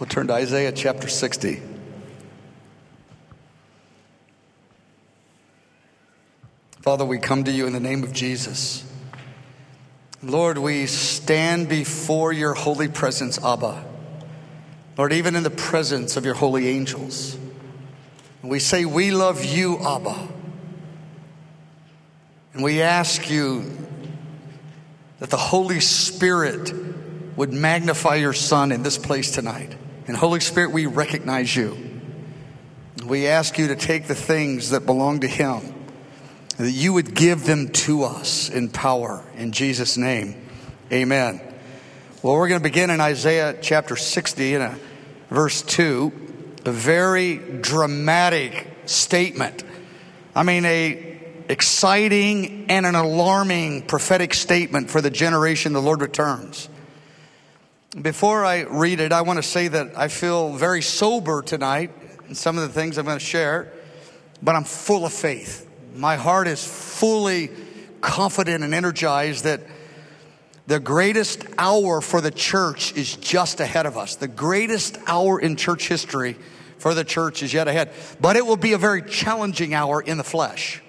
We'll turn to Isaiah chapter 60. Father, we come to you in the name of Jesus. Lord, we stand before your holy presence, Abba. Lord, even in the presence of your holy angels. We say, we love you, Abba. And we ask you that the Holy Spirit would magnify your Son in this place tonight. And Holy Spirit, we recognize you. We ask you to take the things that belong to him, and that you would give them to us in power. In Jesus' name, amen. Well, we're going to begin in Isaiah chapter 60 in verse 2. A very dramatic statement. I mean, a exciting and an alarming prophetic statement for the generation the Lord returns. Before I read it, I want to say that I feel very sober tonight in some of the things I'm going to share, but I'm full of faith. My heart is fully confident and energized that the greatest hour for the church is just ahead of us. The greatest hour in church history for the church is yet ahead. But it will be a very challenging hour in the flesh.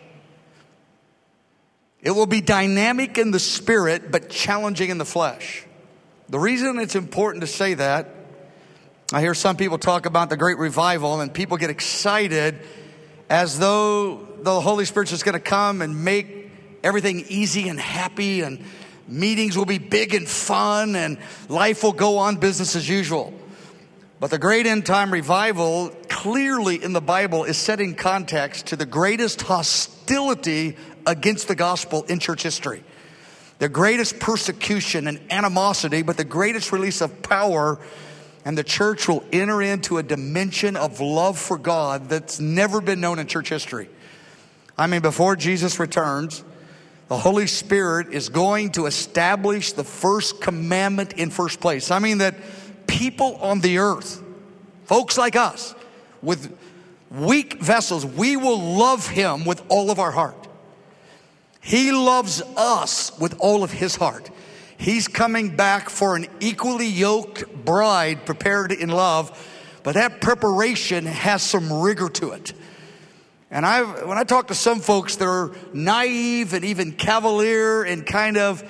It will be dynamic in the spirit, but challenging in the flesh. The reason it's important to say that, I hear some people talk about the great revival, and people get excited as though the Holy Spirit's just going to come and make everything easy and happy, and meetings will be big and fun, and life will go on business as usual. But the great end time revival clearly in the Bible is setting context to the greatest hostility against the gospel in church history. The greatest persecution and animosity, but the greatest release of power. And the church will enter into a dimension of love for God that's never been known in church history. I mean, before Jesus returns, the Holy Spirit is going to establish the first commandment in first place. I mean that people on the earth, folks like us, with weak vessels, we will love him with all of our heart. He loves us with all of his heart. He's coming back for an equally yoked bride prepared in love, but that preparation has some rigor to it. And when I talk to some folks that are naive and even cavalier and kind of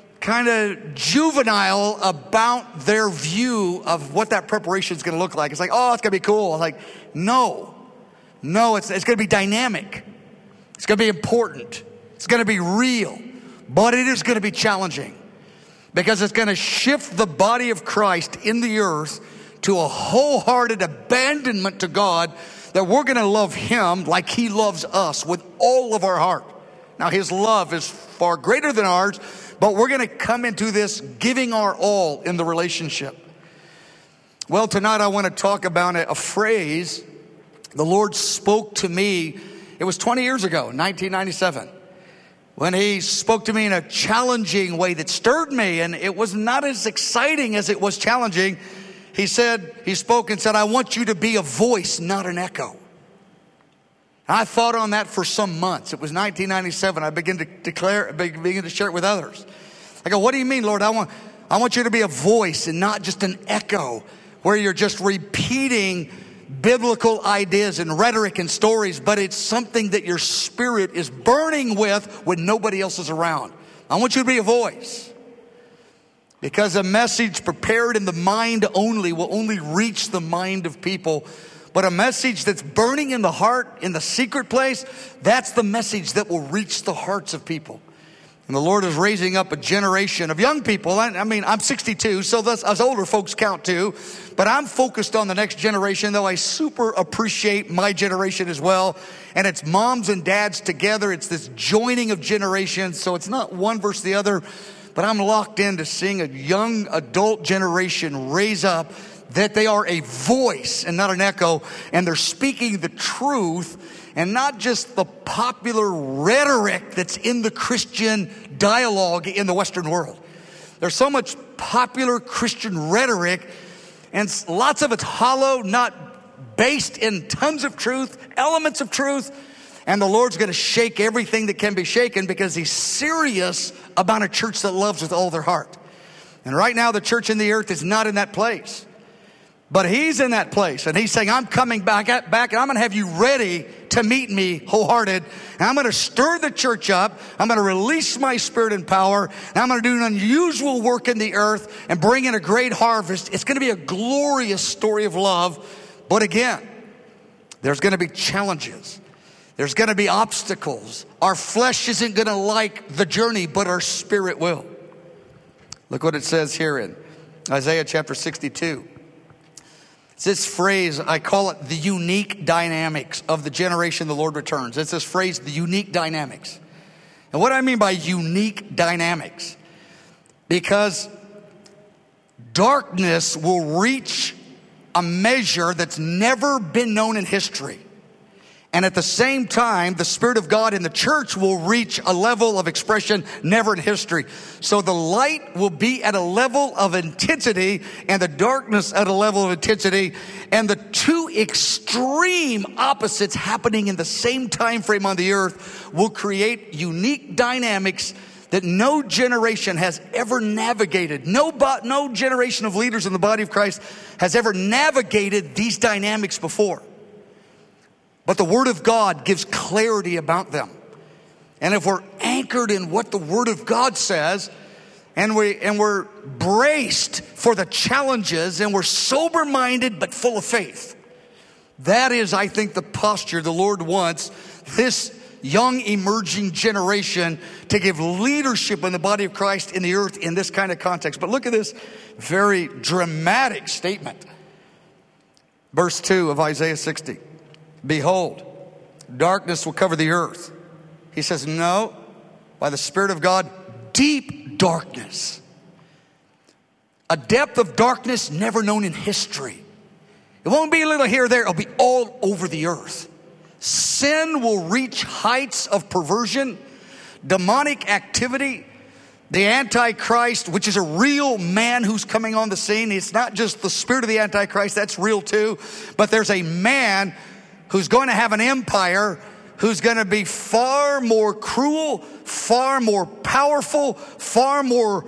juvenile about their view of what that preparation is going to look like. It's like, oh, it's going to be cool. I'm like, no, it's going to be dynamic. It's going to be important. It's going to be real, but it is going to be challenging because it's going to shift the body of Christ in the earth to a wholehearted abandonment to God, that we're going to love him like he loves us with all of our heart. Now, his love is far greater than ours, but we're going to come into this giving our all in the relationship. Well, tonight I want to talk about a phrase the Lord spoke to me. It was 20 years ago, 1997. When he spoke to me in a challenging way that stirred me, and it was not as exciting as it was challenging. He spoke and said, I want you to be a voice, not an echo. I thought on that for some months. It was 1997. I began to share it with others. I go, what do you mean, Lord? I want you to be a voice and not just an echo where you're just repeating biblical ideas and rhetoric and stories, but it's something that your spirit is burning with when nobody else is around. I want you to be a voice, because a message prepared in the mind only will only reach the mind of people, but a message that's burning in the heart, in the secret place, that's the message that will reach the hearts of people. And the Lord is raising up a generation of young people. I mean, I'm 62, so us older folks count too. But I'm focused on the next generation, though I super appreciate my generation as well. And it's moms and dads together. It's this joining of generations. So it's not one versus the other. But I'm locked into seeing a young adult generation raise up, that they are a voice and not an echo. And they're speaking the truth, and not just the popular rhetoric that's in the Christian dialogue in the Western world. There's so much popular Christian rhetoric, and lots of it's hollow, not based in tons of truth, elements of truth. And the Lord's going to shake everything that can be shaken, because he's serious about a church that loves with all their heart. And right now, the church in the earth is not in that place. But he's in that place, and he's saying, I'm coming back, and I'm going to have you ready to meet me wholehearted. And I'm going to stir the church up. I'm going to release my spirit and power. And I'm going to do an unusual work in the earth and bring in a great harvest. It's going to be a glorious story of love. But again, there's going to be challenges. There's going to be obstacles. Our flesh isn't going to like the journey, but our spirit will. Look what it says here in Isaiah chapter 62. It's this phrase, I call it the unique dynamics of the generation the Lord returns. It's this phrase, the unique dynamics. And what I mean by unique dynamics, because darkness will reach a measure that's never been known in history. And at the same time, the Spirit of God in the church will reach a level of expression never in history. So the light will be at a level of intensity and the darkness at a level of intensity. And the two extreme opposites happening in the same time frame on the earth will create unique dynamics that no generation has ever navigated. No generation of leaders in the body of Christ has ever navigated these dynamics before. But the Word of God gives clarity about them. And if we're anchored in what the Word of God says, and we're braced for the challenges, and we're sober-minded but full of faith, that is, I think, the posture the Lord wants this young emerging generation to give leadership in the body of Christ in the earth in this kind of context. But look at this very dramatic statement. Verse 2 of Isaiah 60. Behold, darkness will cover the earth. He says, no, by the Spirit of God, deep darkness. A depth of darkness never known in history. It won't be a little here or there. It'll be all over the earth. Sin will reach heights of perversion, demonic activity. The Antichrist, which is a real man who's coming on the scene. It's not just the spirit of the Antichrist, that's real too. But there's a man who's going to have an empire, who's going to be far more cruel, far more powerful, far more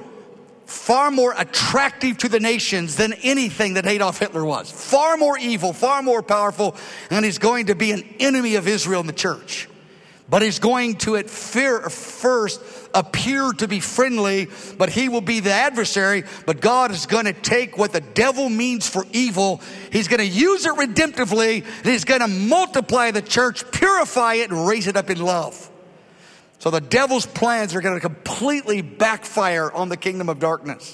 attractive to the nations than anything that Adolf Hitler was. Far more evil, far more powerful, and he's going to be an enemy of Israel and the church. But he's going to at first appear to be friendly, but he will be the adversary. But God is going to take what the devil means for evil. He's going to use it redemptively. And he's going to multiply the church, purify it, and raise it up in love. So the devil's plans are going to completely backfire on the kingdom of darkness.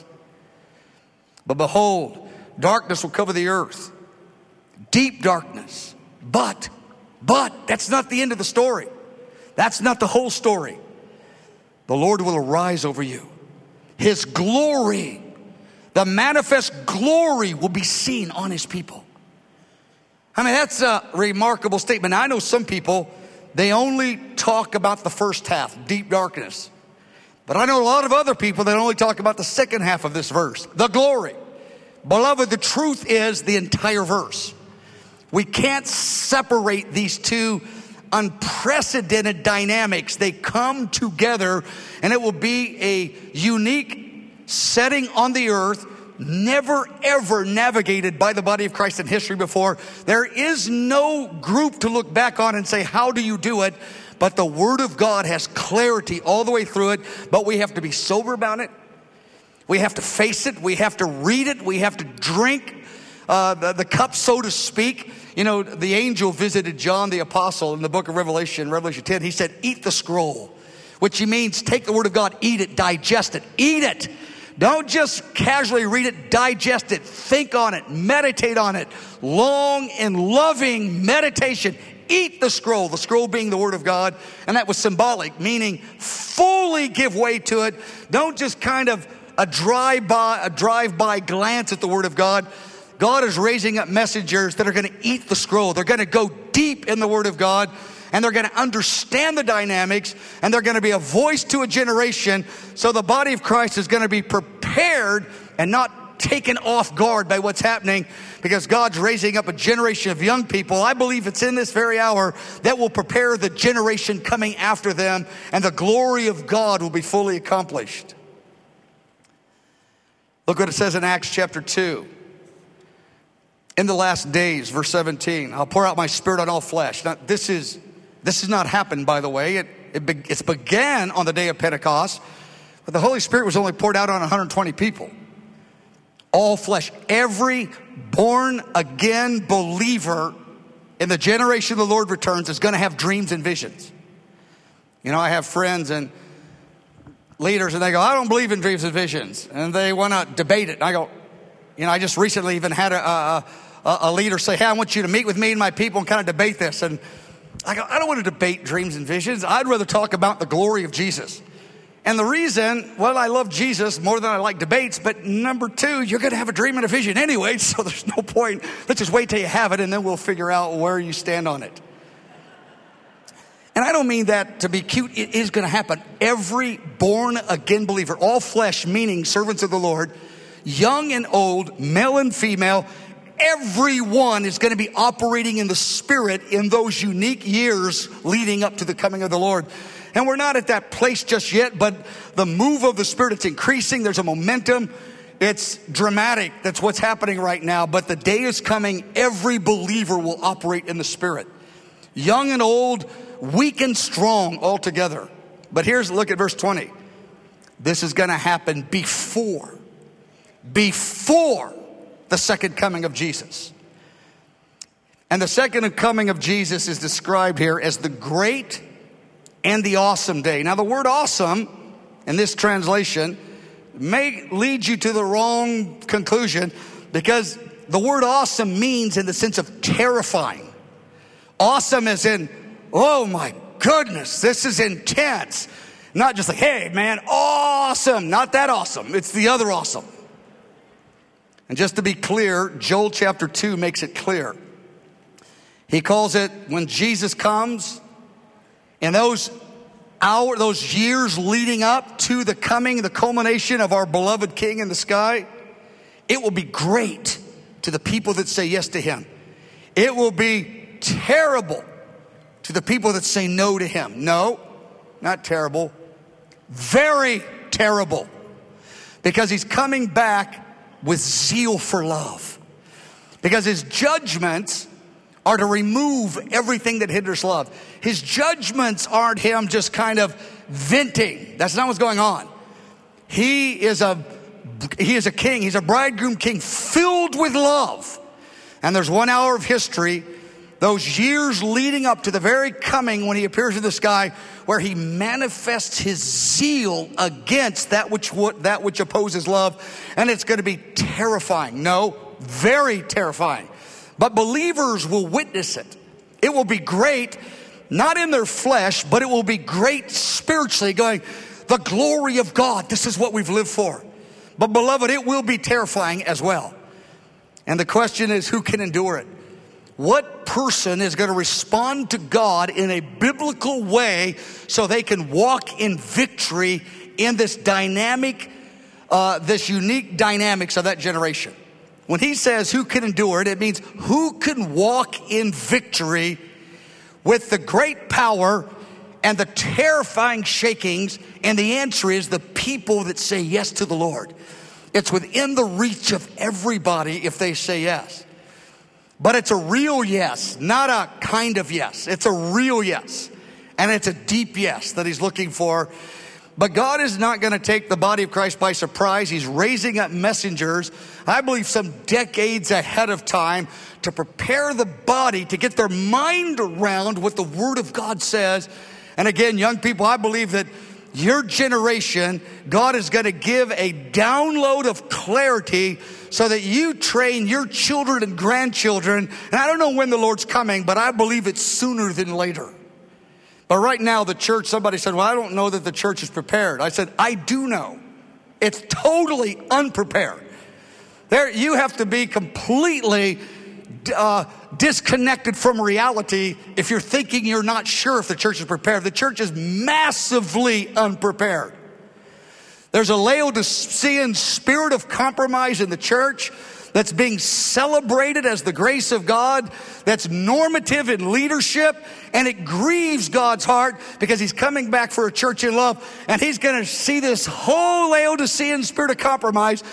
But behold, darkness will cover the earth. Deep darkness. But that's not the end of the story. That's not the whole story. The Lord will arise over you. His glory, the manifest glory, will be seen on his people. I mean, that's a remarkable statement. I know some people, they only talk about the first half, deep darkness. But I know a lot of other people that only talk about the second half of this verse, the glory. Beloved, the truth is the entire verse. We can't separate these two unprecedented dynamics. They come together, and it will be a unique setting on the earth, never ever navigated by the body of Christ in history before. There is no group to look back on and say, how do you do it? But the Word of God has clarity all the way through it, but we have to be sober about it. We have to face it. We have to read it. We have to drink the cup, so to speak. You know, the angel visited John the apostle in the book of Revelation 10. He said, eat the scroll, which means take the Word of God, eat it, digest it, eat it. Don't just casually read it, digest it, think on it, meditate on it. Long and loving meditation. Eat the scroll being the Word of God. And that was symbolic, meaning fully give way to it. Don't just kind of a drive-by glance at the Word of God. God is raising up messengers that are going to eat the scroll. They're going to go deep in the Word of God, and they're going to understand the dynamics, and they're going to be a voice to a generation. So the body of Christ is going to be prepared and not taken off guard by what's happening, because God's raising up a generation of young people. I believe it's in this very hour that will prepare the generation coming after them, and the glory of God will be fully accomplished. Look what it says in Acts chapter 2. In the last days, verse 17, I'll pour out my spirit on all flesh. Now, this has not happened, by the way. It's began on the day of Pentecost, but the Holy Spirit was only poured out on 120 people. All flesh, every born again believer in the generation the Lord returns is going to have dreams and visions. You know, I have friends and leaders, and they go, I don't believe in dreams and visions. And they want to debate it. And I go, you know, I just recently even had a leader say, hey, I want you to meet with me and my people and kind of debate this. And I go, I don't want to debate dreams and visions. I'd rather talk about the glory of Jesus. And the reason, well, I love Jesus more than I like debates, but number two, you're going to have a dream and a vision anyway, so there's no point. Let's just wait till you have it, and then we'll figure out where you stand on it. And I don't mean that to be cute. It is going to happen. Every born-again believer, all flesh, meaning servants of the Lord, young and old, male and female, everyone is going to be operating in the Spirit in those unique years leading up to the coming of the Lord. And we're not at that place just yet, but the move of the Spirit, it's increasing. There's a momentum. It's dramatic. That's what's happening right now. But the day is coming. Every believer will operate in the Spirit. Young and old, weak and strong all together. But look at verse 20. This is going to happen before the second coming of Jesus. And the second coming of Jesus is described here as the great and the awesome day. Now, the word awesome in this translation may lead you to the wrong conclusion, because the word awesome means in the sense of terrifying. Awesome as in, oh my goodness, this is intense. Not just like, hey man, awesome. Not that awesome. It's the other awesome. And just to be clear, Joel chapter 2 makes it clear. He calls it, when Jesus comes, in those years leading up to the coming, the culmination of our beloved King in the sky, it will be great to the people that say yes to him. It will be terrible to the people that say no to him. No, not terrible. Very terrible. Because he's coming back with zeal for love. Because his judgments are to remove everything that hinders love. His judgments aren't him just kind of venting. That's not what's going on. He is a king. He's a bridegroom king filled with love. And there's 1 hour of history, those years leading up to the very coming when he appears in the sky, where he manifests his zeal against that which opposes love. And it's going to be terrifying. No, very terrifying. But believers will witness it. It will be great, not in their flesh, but it will be great spiritually, going, the glory of God, this is what we've lived for. But beloved, it will be terrifying as well. And the question is, who can endure it? What person is going to respond to God in a biblical way so they can walk in victory in this dynamic, this unique dynamics of that generation? When he says who can endure it, it means who can walk in victory with the great power and the terrifying shakings. And the answer is the people that say yes to the Lord. It's within the reach of everybody if they say yes. But it's a real yes, not a kind of yes. It's a real yes. And it's a deep yes that he's looking for. But God is not going to take the body of Christ by surprise. He's raising up messengers, I believe some decades ahead of time, to prepare the body to get their mind around what the Word of God says. And again, young people, I believe that your generation, God is going to give a download of clarity so that you train your children and grandchildren. And I don't know when the Lord's coming, but I believe it's sooner than later. But right now, the church, somebody said, well, I don't know that the church is prepared. I said, I do know. It's totally unprepared. You have to be completely disconnected from reality if you're thinking you're not sure if the church is prepared. The church is massively unprepared. There's a Laodicean spirit of compromise in the church that's being celebrated as the grace of God, that's normative in leadership, and it grieves God's heart because he's coming back for a church in love, and he's going to see this whole Laodicean spirit of compromise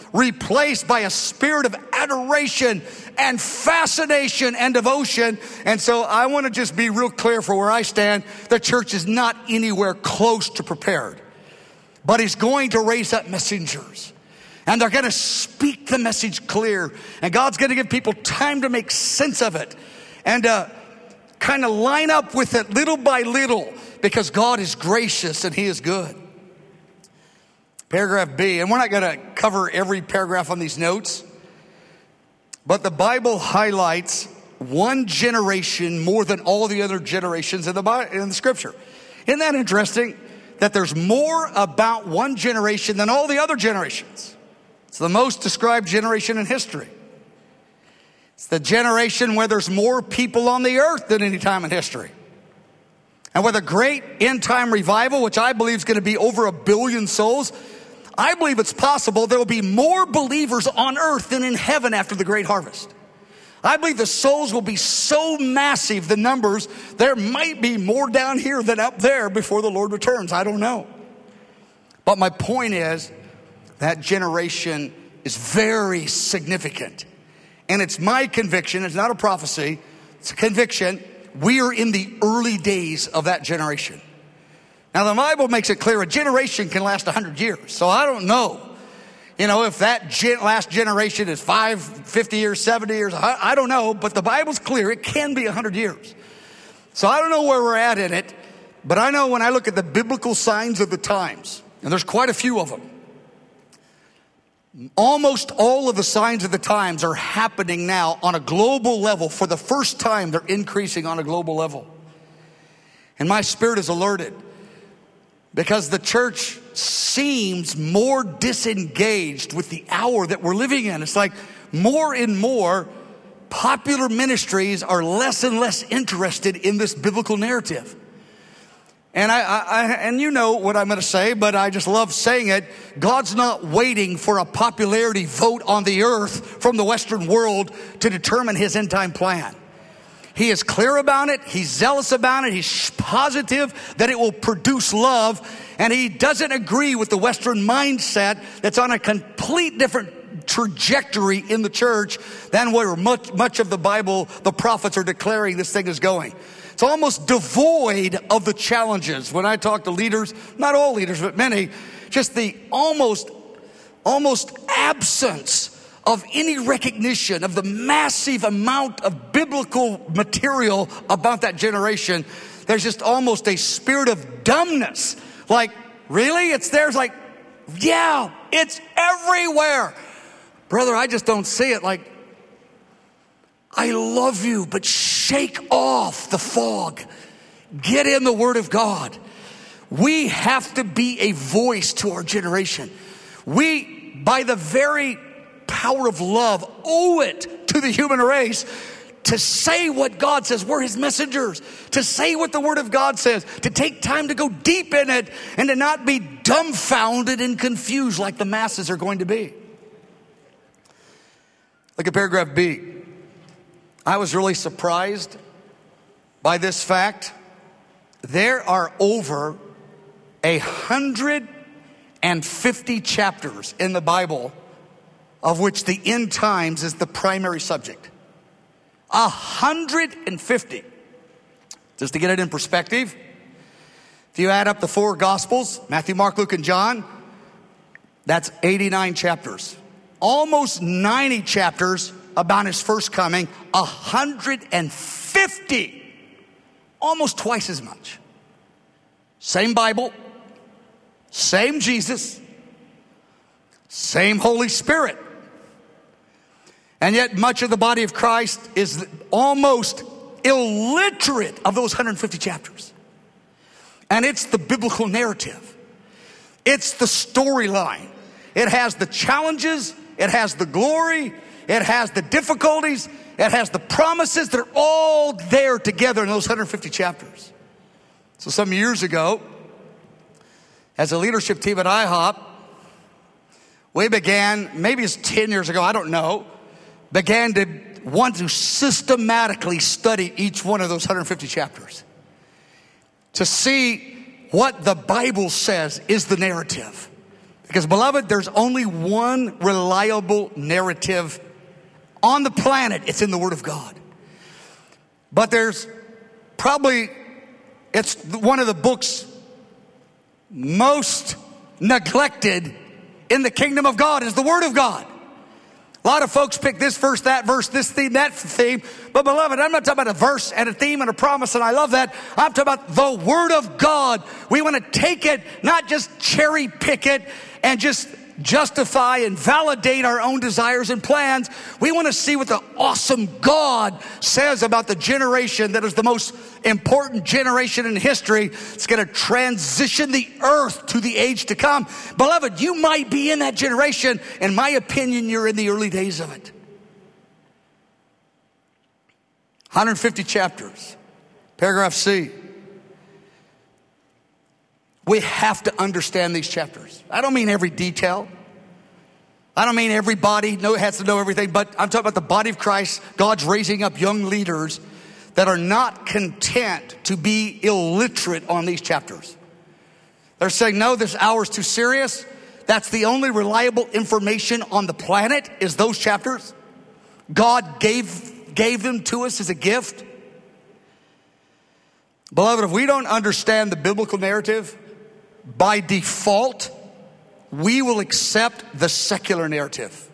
replaced by a spirit of adoration and fascination and devotion. And so I want to just be real clear for where I stand. The church is not anywhere close to prepared. But he's going to raise up messengers. And they're going to speak the message clear. And God's going to give people time to make sense of it. And kind of line up with it little by little. Because God is gracious and he is good. Paragraph B. And we're not going to cover every paragraph on these notes. But the Bible highlights one generation more than all the other generations in the scripture. Isn't that interesting? That there's more about one generation than all the other generations. It's the most described generation in history. It's the generation where there's more people on the earth than any time in history. And with a great end time revival, which I believe is going to be over 1 billion souls, I believe it's possible there will be more believers on earth than in heaven after the great harvest. I believe the souls will be so massive, the numbers, there might be more down here than up there before the Lord returns. I don't know. But my point is, that generation is very significant. And it's my conviction, it's not a prophecy, it's a conviction, we are in the early days of that generation. Now the Bible makes it clear a generation can last 100 years. So I don't know, if that last generation is 5, 50 years, 70 years, I don't know. But the Bible's clear, it can be 100 years. So I don't know where we're at in it. But I know when I look at the biblical signs of the times, and there's quite a few of them, almost all of the signs of the times are happening now on a global level. For the first time, they're increasing on a global level. And my spirit is alerted. Because the church seems more disengaged with the hour that we're living in. It's like more and more popular ministries are less and less interested in this biblical narrative. And and you know what I'm going to say, but I just love saying it. God's not waiting for a popularity vote on the earth from the Western world to determine his end time plan. He is clear about it. He's zealous about it. He's positive that it will produce love. And he doesn't agree with the Western mindset that's on a complete different trajectory in the church than where much of the Bible, the prophets are declaring this thing is going. It's almost devoid of the challenges. When I talk to leaders, not all leaders, but many, just the almost absence of any recognition of the massive amount of biblical material about that generation. There's just almost a spirit of dumbness. Like, really? It's there? It's like, yeah, it's everywhere. Brother, I just don't see it. Like, I love you, but shake off the fog. Get in the Word of God. We have to be a voice to our generation. We, by the very power of love, owe it to the human race to say what God says. We're his messengers. To say what the Word of God says. To take time to go deep in it and to not be dumbfounded and confused like the masses are going to be. Look at paragraph B. I was really surprised by this fact. There are over 150 chapters in the Bible of which the end times is the primary subject. 150. Just to get it in perspective, if you add up the 4 Gospels, Matthew, Mark, Luke, and John, that's 89 chapters. Almost 90 chapters about his first coming. 150. Almost twice as much. Same Bible. Same Jesus. Same Holy Spirit. And yet much of the body of Christ is almost illiterate of those 150 chapters. And it's the biblical narrative. It's the storyline. It has the challenges. It has the glory. It has the difficulties. It has the promises. They're all there together in those 150 chapters. So some years ago, as a leadership team at IHOP, we began, maybe it's 10 years ago, I don't know, began to want to systematically study each one of those 150 chapters to see what the Bible says is the narrative. Because, beloved, there's only one reliable narrative on the planet. It's in the Word of God. But there's probably, it's one of the books most neglected in the kingdom of God is the Word of God. A lot of folks pick this verse, that verse, this theme, that theme. But beloved, I'm not talking about a verse and a theme and a promise, and I love that. I'm talking about the Word of God. We want to take it, not just cherry pick it and just justify and validate our own desires and plans. We want to see what the awesome God says about the generation that is the most important generation in history. It's going to transition the earth to the age to come. Beloved, you might be in that generation. In my opinion, you're in the early days of it. 150 chapters. Paragraph C. We have to understand these chapters. I don't mean every detail. I don't mean everybody has to know everything, but I'm talking about the body of Christ. God's raising up young leaders that are not content to be illiterate on these chapters. They're saying, no, this hour's too serious. That's the only reliable information on the planet is those chapters. God gave them to us as a gift. Beloved, if we don't understand the biblical narrative, by default, we will accept the secular narrative.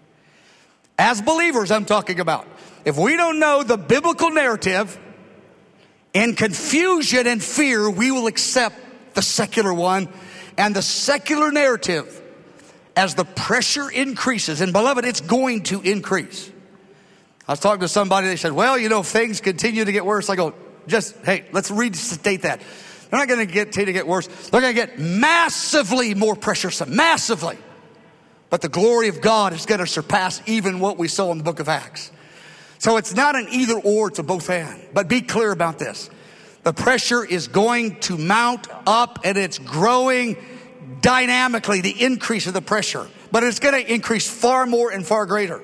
As believers, I'm talking about. If we don't know the biblical narrative, in confusion and fear, we will accept the secular one. And the secular narrative, as the pressure increases, and beloved, it's going to increase. I was talking to somebody, they said, well, if things continue to get worse, I go, hey, let's restate that. They're not going to continue to get worse. They're going to get massively more pressuresome, massively. But the glory of God is going to surpass even what we saw in the book of Acts. So it's not an either or, it's a both and. But be clear about this. The pressure is going to mount up and it's growing dynamically, the increase of the pressure. But it's going to increase far more and far greater.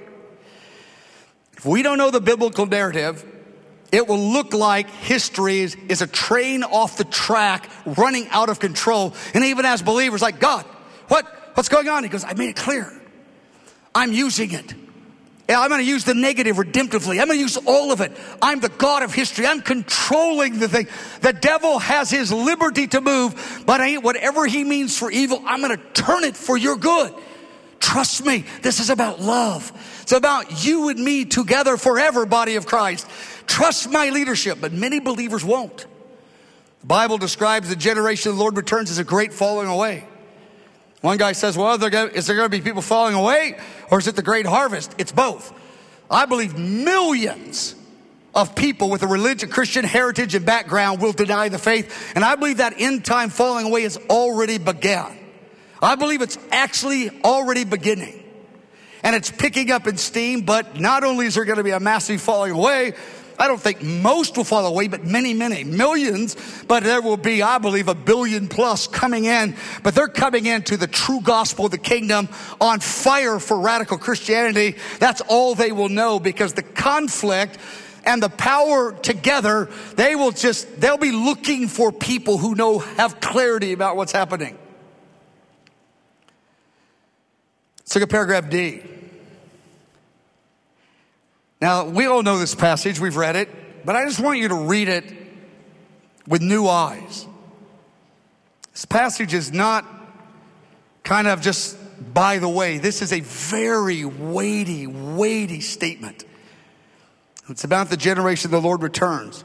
If we don't know the biblical narrative, it will look like history is a train off the track running out of control. And even as believers, like, God, what's going on? He goes, I made it clear. I'm using it. Yeah, I'm going to use the negative redemptively. I'm going to use all of it. I'm the God of history. I'm controlling the thing. The devil has his liberty to move, but whatever he means for evil, I'm going to turn it for your good. Trust me, this is about love. It's about you and me together forever, body of Christ. Trust my leadership, but many believers won't. The Bible describes the generation of the Lord returns as a great falling away. One guy says, well, is there going to be people falling away, or is it the great harvest? It's both. I believe millions of people with a religious Christian heritage and background will deny the faith, and I believe that end time falling away has already begun. I believe it's actually already beginning. And it's picking up in steam, but not only is there going to be a massive falling away, I don't think most will fall away, but many, many, millions. But there will be, I believe, 1 billion plus coming in. But they're coming into the true gospel of the kingdom on fire for radical Christianity. That's all they will know, because the conflict and the power together, they'll be looking for people who have clarity about what's happening. Let's look at paragraph D. Now, we all know this passage. We've read it. But I just want you to read it with new eyes. This passage is not kind of just by the way. This is a very weighty, weighty statement. It's about the generation the Lord returns.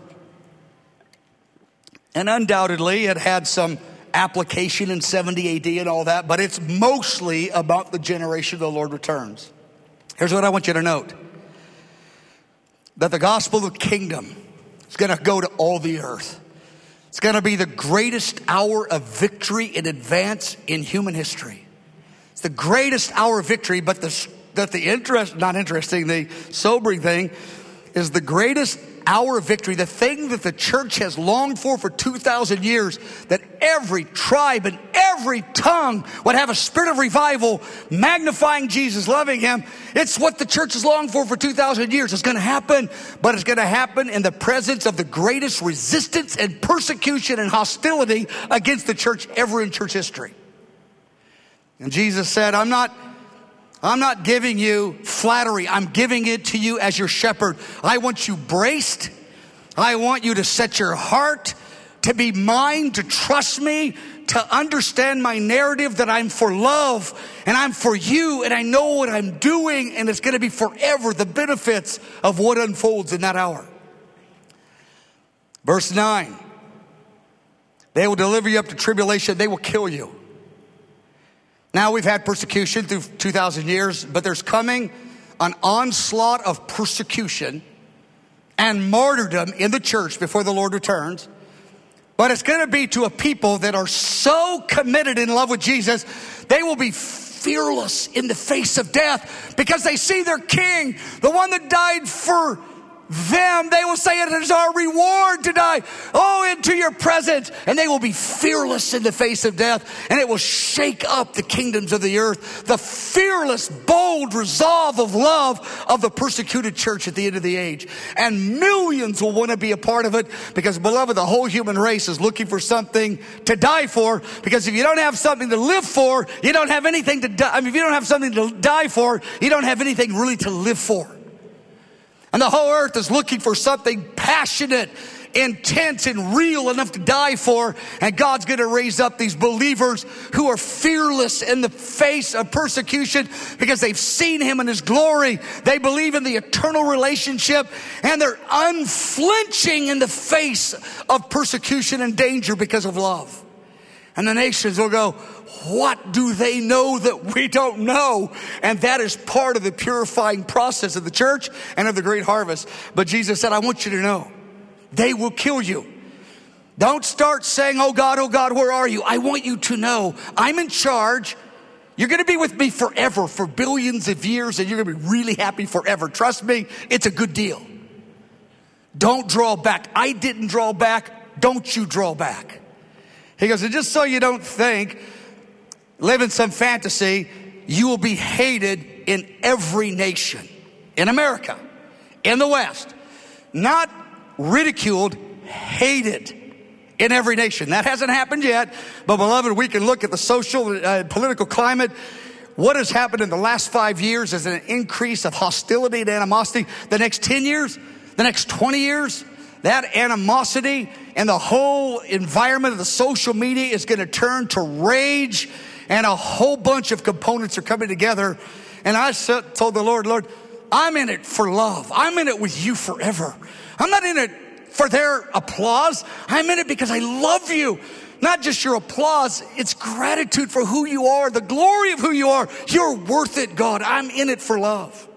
And undoubtedly, it had some application in 70 AD and all that, but it's mostly about the generation the Lord returns. Here's what I want you to note. That the gospel of the kingdom is going to go to all the earth. It's going to be the greatest hour of victory and advance in human history. It's the greatest hour of victory, but the sobering thing is the greatest hour of victory, the thing that the church has longed for 2,000 years, that every tribe and every tongue would have a spirit of revival, magnifying Jesus, loving him. It's what the church has longed for 2,000 years. It's going to happen, but it's going to happen in the presence of the greatest resistance and persecution and hostility against the church ever in church history. And Jesus said, I'm not giving you flattery. I'm giving it to you as your shepherd. I want you braced. I want you to set your heart to be mine, to trust me, to understand my narrative that I'm for love and I'm for you and I know what I'm doing and it's going to be forever, the benefits of what unfolds in that hour. Verse 9, they will deliver you up to tribulation. They will kill you. Now we've had persecution through 2,000 years, but there's coming an onslaught of persecution and martyrdom in the church before the Lord returns. But it's going to be to a people that are so committed in love with Jesus, they will be fearless in the face of death because they see their king, the one that died for them. They will say, it is our reward to die. Oh, into your presence. And they will be fearless in the face of death. And it will shake up the kingdoms of the earth. The fearless, bold resolve of love of the persecuted church at the end of the age. And millions will want to be a part of it because, beloved, the whole human race is looking for something to die for. Because if you don't have something to live for, you don't have anything to die. I mean, if you don't have something to die for, you don't have anything really to live for. And the whole earth is looking for something passionate, intense, and real enough to die for. And God's going to raise up these believers who are fearless in the face of persecution because they've seen him in his glory. They believe in the eternal relationship and they're unflinching in the face of persecution and danger because of love. And the nations will go, what do they know that we don't know? And that is part of the purifying process of the church and of the great harvest. But Jesus said, I want you to know, they will kill you. Don't start saying, oh God, where are you? I want you to know I'm in charge. You're going to be with me forever for billions of years and you're going to be really happy forever. Trust me, it's a good deal. Don't draw back. I didn't draw back. Don't you draw back. He goes, and just so you don't think, live in some fantasy, you will be hated in every nation. In America, in the West. Not ridiculed, hated in every nation. That hasn't happened yet. But beloved, we can look at the social political climate. What has happened in the last 5 years is an increase of hostility and animosity. The next 10 years, the next 20 years, that animosity and the whole environment of the social media is going to turn to rage, and a whole bunch of components are coming together. And I told the Lord, I'm in it for love. I'm in it with you forever. I'm not in it for their applause. I'm in it because I love you. Not just your applause, it's gratitude for who you are, the glory of who you are. You're worth it, God. I'm in it for love.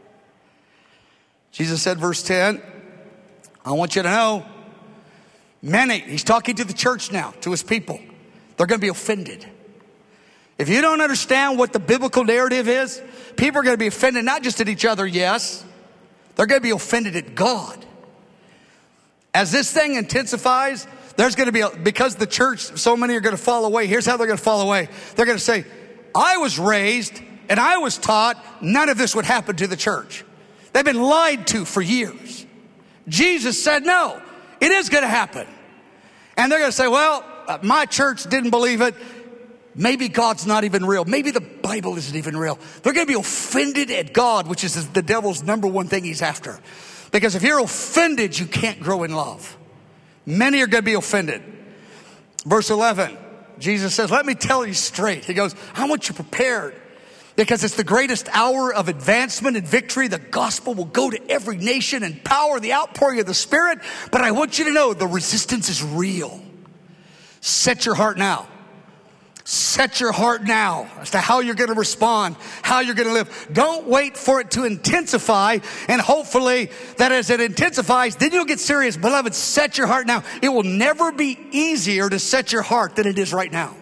Jesus said, verse 10, I want you to know, many, he's talking to the church now, to his people, they're going to be offended. If you don't understand what the biblical narrative is, people are going to be offended not just at each other, yes, they're going to be offended at God. As this thing intensifies, there's going to be, because the church, so many are going to fall away. Here's how they're going to fall away. They're going to say, I was raised and I was taught none of this would happen to the church. They've been lied to for years. Jesus said, no, it is going to happen. And they're going to say, well, my church didn't believe it. Maybe God's not even real. Maybe the Bible isn't even real. They're going to be offended at God, which is the devil's number one thing he's after. Because if you're offended, you can't grow in love. Many are going to be offended. Verse 11, Jesus says, let me tell you straight. He goes, I want you prepared because it's the greatest hour of advancement and victory. The gospel will go to every nation and power the outpouring of the Spirit. But I want you to know the resistance is real. Set your heart now. Set your heart now as to how you're going to respond, how you're going to live. Don't wait for it to intensify, and hopefully that as it intensifies, then you'll get serious. Beloved, set your heart now. It will never be easier to set your heart than it is right now.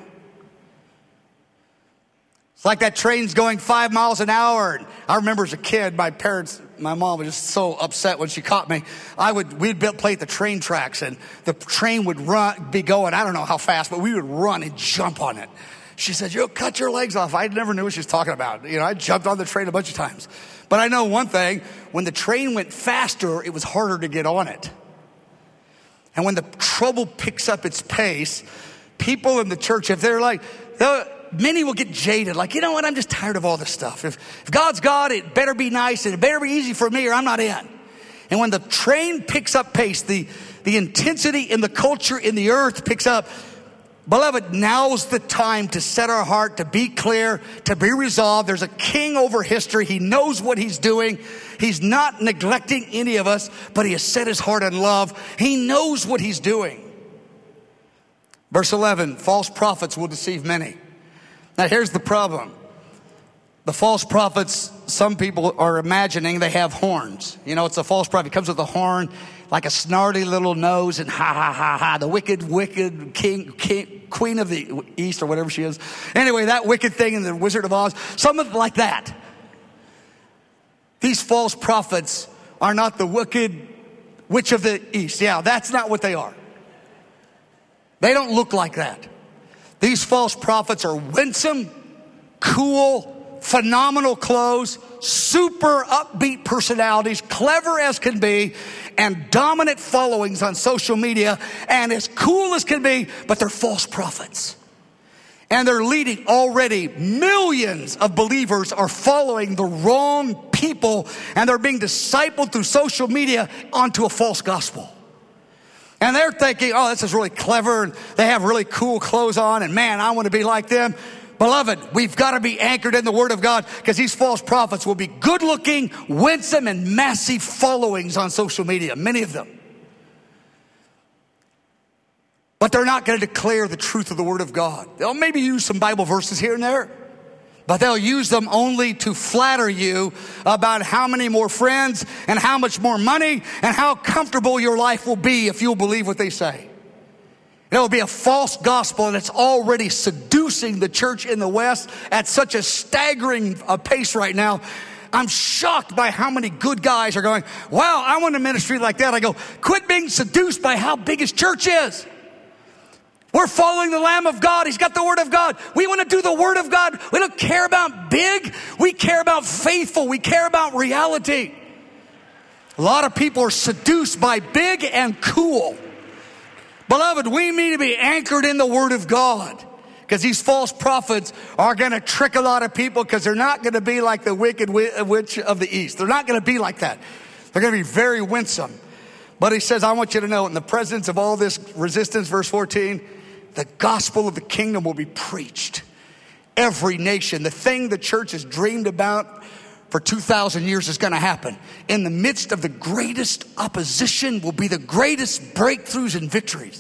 It's like that train's going 5 miles an hour. I remember as a kid, my mom was just so upset when she caught me. We'd play at the train tracks and the train would be going, I don't know how fast, but we would run and jump on it. She said, you'll cut your legs off. I never knew what she was talking about. I jumped on the train a bunch of times. But I know one thing, when the train went faster, it was harder to get on it. And when the trouble picks up its pace, people in the church, if they're like, many will get jaded. Like, you know what? I'm just tired of all this stuff. If God's God, it better be nice and it better be easy for me or I'm not in. And when the train picks up pace, the intensity in the culture in the earth picks up, beloved, now's the time to set our heart, to be clear, to be resolved. There's a king over history. He knows what he's doing. He's not neglecting any of us, but he has set his heart on love. He knows what he's doing. Verse 11, false prophets will deceive many. Now here's the problem. The false prophets, some people are imagining they have horns. You know, it's a false prophet. He comes with a horn, like a snarly little nose, and ha, ha, ha, ha. The wicked queen of the East, or whatever she is. Anyway, that wicked thing in the Wizard of Oz. Something like that. These false prophets are not the wicked witch of the East. Yeah, that's not what they are. They don't look like that. These false prophets are winsome, cool, phenomenal clothes, super upbeat personalities, clever as can be, and dominant followings on social media, and as cool as can be, but they're false prophets. And they're leading already millions of believers are following the wrong people, and they're being discipled through social media onto a false gospel. And they're thinking, oh, this is really clever, and they have really cool clothes on, and man, I want to be like them. Beloved, we've got to be anchored in the Word of God, because these false prophets will be good-looking, winsome, and massive followings on social media, many of them. But they're not going to declare the truth of the Word of God. They'll maybe use some Bible verses here and there, but they'll use them only to flatter you about how many more friends and how much more money and how comfortable your life will be if you'll believe what they say. It will be a false gospel, and it's already seducing the church in the West at such a staggering pace right now. I'm shocked by how many good guys are going, wow, I want a ministry like that. I go, quit being seduced by how big his church is. We're following the Lamb of God. He's got the Word of God. We want to do the Word of God. We don't care about big. We care about faithful. We care about reality. A lot of people are seduced by big and cool. Beloved, we need to be anchored in the Word of God, because these false prophets are going to trick a lot of people, because they're not going to be like the wicked witch of the East. They're not going to be like that. They're going to be very winsome. But he says, I want you to know, in the presence of all this resistance, verse 14, the gospel of the kingdom will be preached. Every nation, the thing the church has dreamed about for 2,000 years is going to happen. In the midst of the greatest opposition will be the greatest breakthroughs and victories.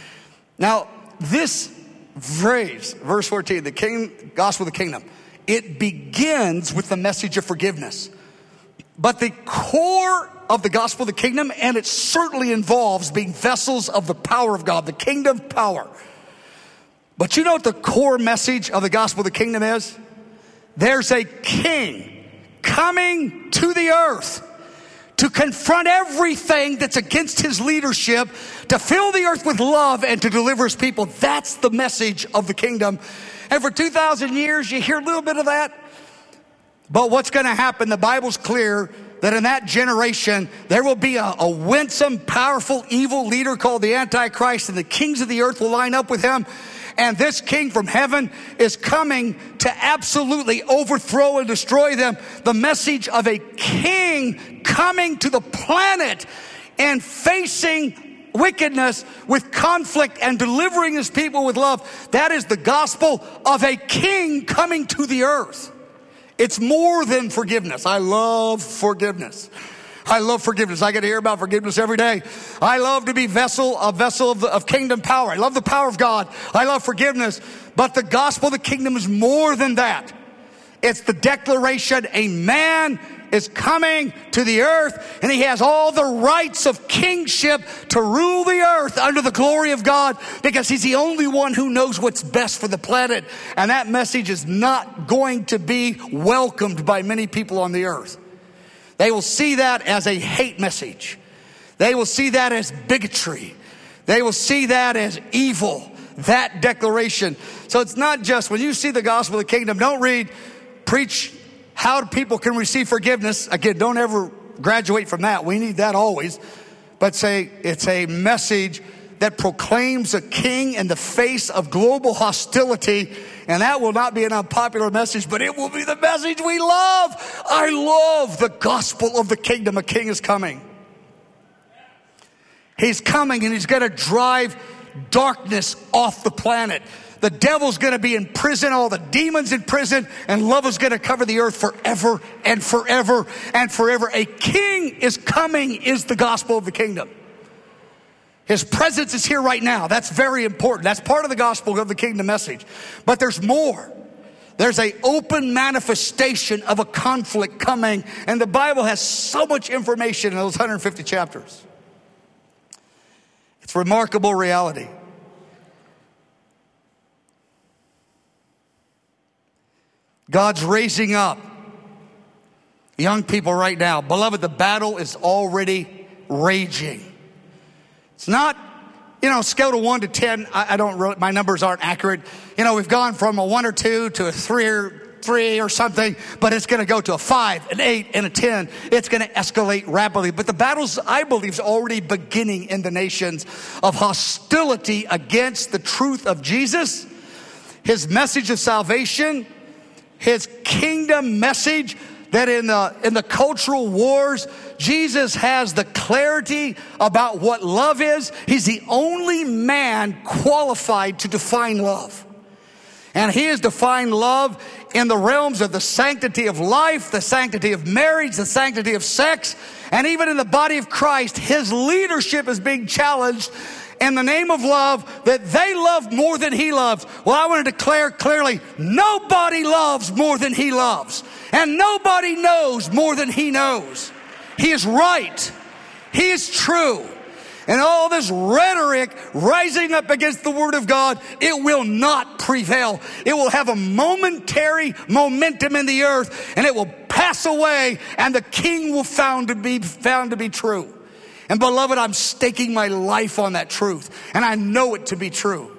Now, this phrase, verse 14, the gospel of the kingdom, it begins with the message of forgiveness. But the core of the gospel of the kingdom, and it certainly involves being vessels of the power of God, the kingdom power. But you know what the core message of the gospel of the kingdom is? There's a king coming to the earth to confront everything that's against his leadership, to fill the earth with love and to deliver his people. That's the message of the kingdom. And for 2,000 years, you hear a little bit of that. But what's going to happen? The Bible's clear that in that generation, there will be a winsome, powerful, evil leader called the Antichrist, and the kings of the earth will line up with him. And this king from heaven is coming to absolutely overthrow and destroy them. The message of a king coming to the planet and facing wickedness with conflict and delivering his people with love. That is the gospel of a king coming to the earth. It's more than forgiveness. I love forgiveness. I love forgiveness. I get to hear about forgiveness every day. I love to be a vessel of kingdom power. I love the power of God. I love forgiveness. But the gospel of the kingdom is more than that. It's the declaration a man is coming to the earth, and he has all the rights of kingship to rule the earth under the glory of God, because he's the only one who knows what's best for the planet. And that message is not going to be welcomed by many people on the earth. They will see that as a hate message. They will see that as bigotry. They will see that as evil, that declaration. So it's not just, when you see the gospel of the kingdom, don't read, preach how people can receive forgiveness. Again, don't ever graduate from that. We need that always. But say it's a message that proclaims a king in the face of global hostility. And that will not be an unpopular message, but it will be the message we love. I love the gospel of the kingdom. A king is coming. He's coming, and he's going to drive darkness off the planet. The devil's going to be in prison, all the demons in prison, and love is going to cover the earth forever and forever and forever. A king is coming is the gospel of the kingdom. His presence is here right now. That's very important. That's part of the gospel of the kingdom message. But there's more. There's an open manifestation of a conflict coming, and the Bible has so much information in those 150 chapters. It's remarkable reality. God's raising up young people right now. Beloved, the battle is already raging. It's not, scale to 1 to 10. I don't really, my numbers aren't accurate. We've gone from a 1 or 2 to a 3 or something, but it's going to go to a 5, an 8, and a 10. It's going to escalate rapidly. But the battles, I believe, is already beginning in the nations of hostility against the truth of Jesus, his message of salvation, his kingdom message, that in the cultural wars, Jesus has the clarity about what love is. He's the only man qualified to define love. And he has defined love in the realms of the sanctity of life, the sanctity of marriage, the sanctity of sex, and even in the body of Christ, his leadership is being challenged in the name of love, that they love more than he loves. Well, I want to declare clearly, nobody loves more than he loves. And nobody knows more than he knows. He is right. He is true. And all this rhetoric rising up against the word of God, it will not prevail. It will have a momentary momentum in the earth, and it will pass away, and the king will found to be true. And beloved, I'm staking my life on that truth, and I know it to be true.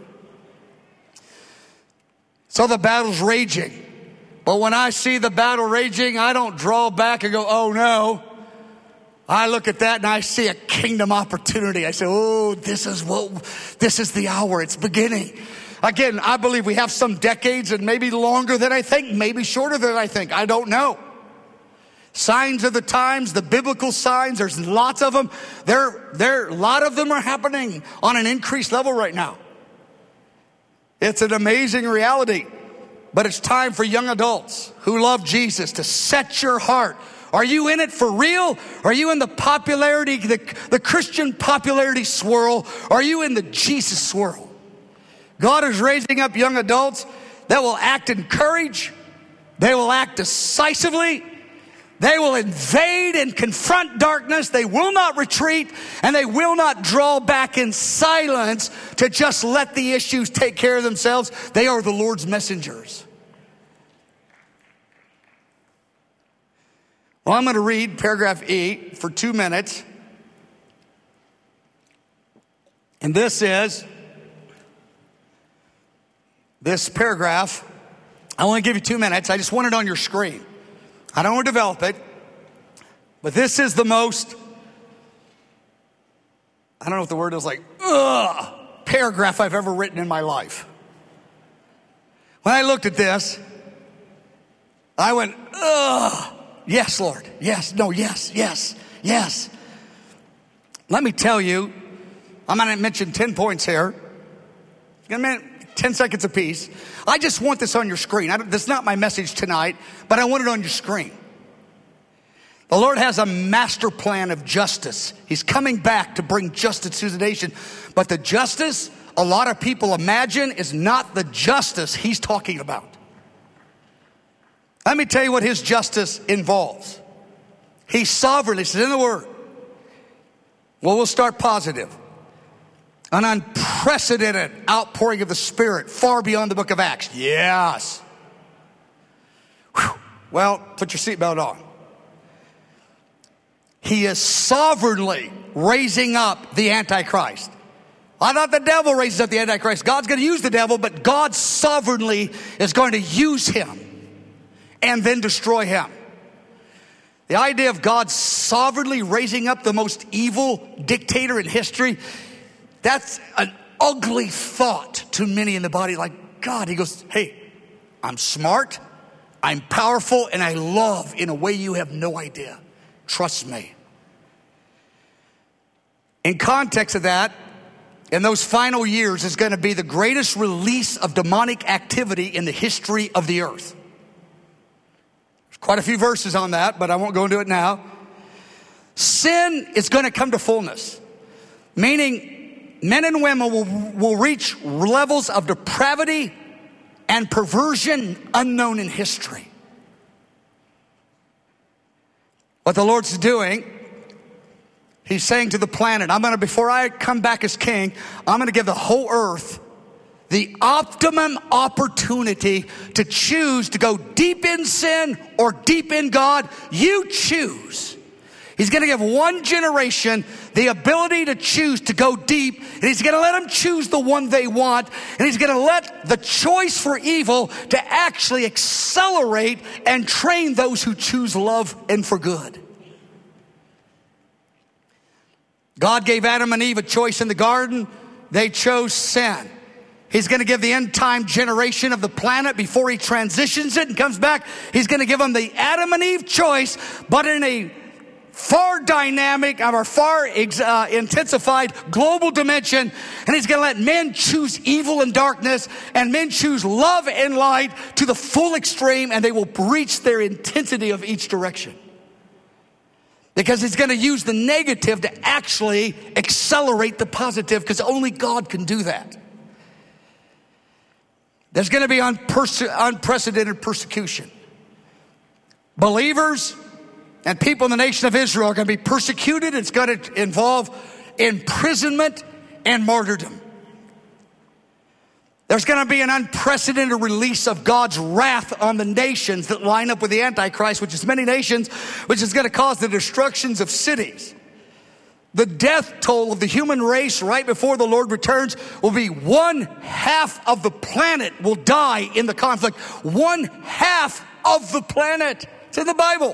So the battle's raging. But when I see the battle raging, I don't draw back and go, oh no. I look at that and I see a kingdom opportunity. I say, oh, this is the hour. It's beginning. Again, I believe we have some decades, and maybe longer than I think, maybe shorter than I think. I don't know. Signs of the times, the biblical signs, there's lots of them. A lot of them are happening on an increased level right now. It's an amazing reality. But it's time for young adults who love Jesus to set your heart. Are you in it for real? Are you in the popularity, the Christian popularity swirl? Are you in the Jesus swirl? God is raising up young adults that will act in courage. They will act decisively. They will invade and confront darkness. They will not retreat, and they will not draw back in silence to just let the issues take care of themselves. They are the Lord's messengers. Well, I'm going to read paragraph E for 2 minutes. And this paragraph, I want to give you 2 minutes. I just want it on your screen. I don't want to develop it, but this is the most, I don't know what the word is, paragraph I've ever written in my life. When I looked at this, I went, yes, Lord, yes, no, yes, yes, yes. Let me tell you, I'm going to mention 10 points here. 10 seconds apiece. I just want this on your screen. This is not my message tonight, but I want it on your screen. The Lord has a master plan of justice. He's coming back to bring justice to the nation. But the justice a lot of people imagine is not the justice he's talking about. Let me tell you what his justice involves. He's sovereign. It's in the word. Well, we'll start positive. An unprecedented outpouring of the Spirit far beyond the book of Acts. Yes. Whew. Well, put your seatbelt on. He is sovereignly raising up the Antichrist. I thought the devil raises up the Antichrist. God's going to use the devil, but God sovereignly is going to use him and then destroy him. The idea of God sovereignly raising up the most evil dictator in history, That's an ugly thought to many in the body. Like, God, he goes, hey, I'm smart, I'm powerful, and I love in a way you have no idea. Trust me. In context of that, in those final years is going to be the greatest release of demonic activity in the history of the earth. There's quite a few verses on that, but I won't go into it now. Sin is going to come to fullness, meaning men and women will reach levels of depravity and perversion unknown in history. What the Lord's doing, he's saying to the planet, before I come back as king, I'm going to give the whole earth the optimum opportunity to choose to go deep in sin or deep in God. You choose. He's going to give one generation the ability to choose to go deep, and he's going to let them choose the one they want, and he's going to let the choice for evil to actually accelerate and train those who choose love and for good. God gave Adam and Eve a choice in the garden. They chose sin. He's going to give the end time generation of the planet before he transitions it and comes back. He's going to give them the Adam and Eve choice, but in a far dynamic, or far intensified global dimension. And he's going to let men choose evil and darkness, and men choose love and light to the full extreme, and they will reach their intensity of each direction. Because he's going to use the negative to actually accelerate the positive, because only God can do that. There's going to be unprecedented persecution. Believers and people in the nation of Israel are going to be persecuted. It's going to involve imprisonment and martyrdom. There's going to be an unprecedented release of God's wrath on the nations that line up with the Antichrist, which is many nations, which is going to cause the destructions of cities. The death toll of the human race right before the Lord returns will be 1/2 of the planet will die in the conflict. 1/2 of the planet. It's in the Bible.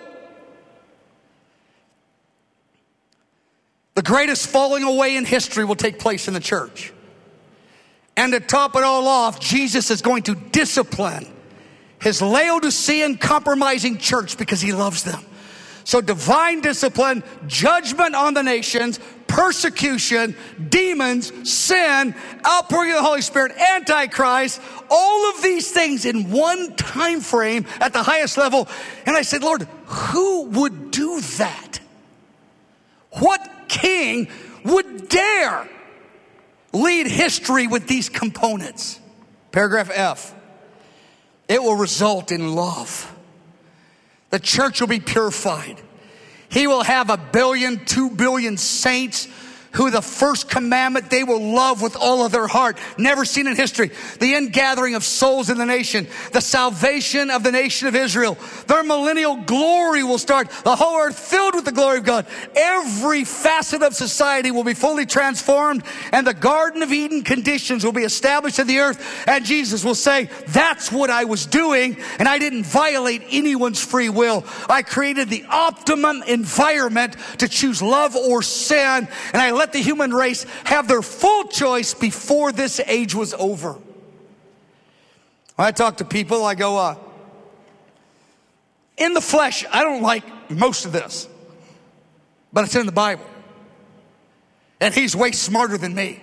The greatest falling away in history will take place in the church. And to top it all off, Jesus is going to discipline his Laodicean compromising church because he loves them. So divine discipline, judgment on the nations, persecution, demons, sin, outpouring of the Holy Spirit, Antichrist, all of these things in one time frame at the highest level. And I said, Lord, who would do that? What king would dare lead history with these components? Paragraph F. It will result in love. The church will be purified. He will have 1 billion, 2 billion saints who the first commandment they will love with all of their heart. Never seen in history. The ingathering of souls in the nation. The salvation of the nation of Israel. Their millennial glory will start. The whole earth filled with the glory of God. Every facet of society will be fully transformed, and the Garden of Eden conditions will be established in the earth. And Jesus will say, that's what I was doing, and I didn't violate anyone's free will. I created the optimum environment to choose love or sin, and I let the human race have their full choice before this age was over. When I talk to people, I go, in the flesh, I don't like most of this, but it's in the Bible. And he's way smarter than me.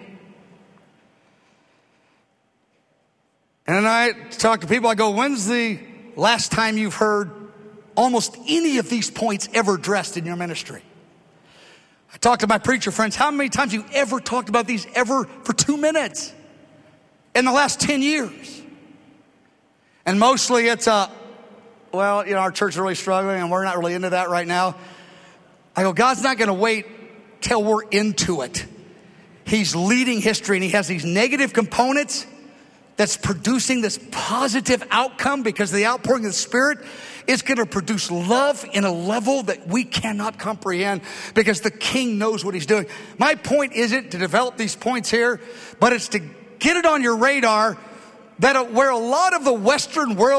And then I talk to people, I go, when's the last time you've heard almost any of these points ever addressed in your ministry? I talk to my preacher friends, how many times have you ever talked about these ever for 2 minutes in the last 10 years? And mostly it's, our church is really struggling and we're not really into that right now. I go, God's not going to wait till we're into it. He's leading history, and he has these negative components that's producing this positive outcome, because the outpouring of the Spirit is going to produce love in a level that we cannot comprehend, because the King knows what he's doing. My point isn't to develop these points here, but it's to get it on your radar that where a lot of the Western world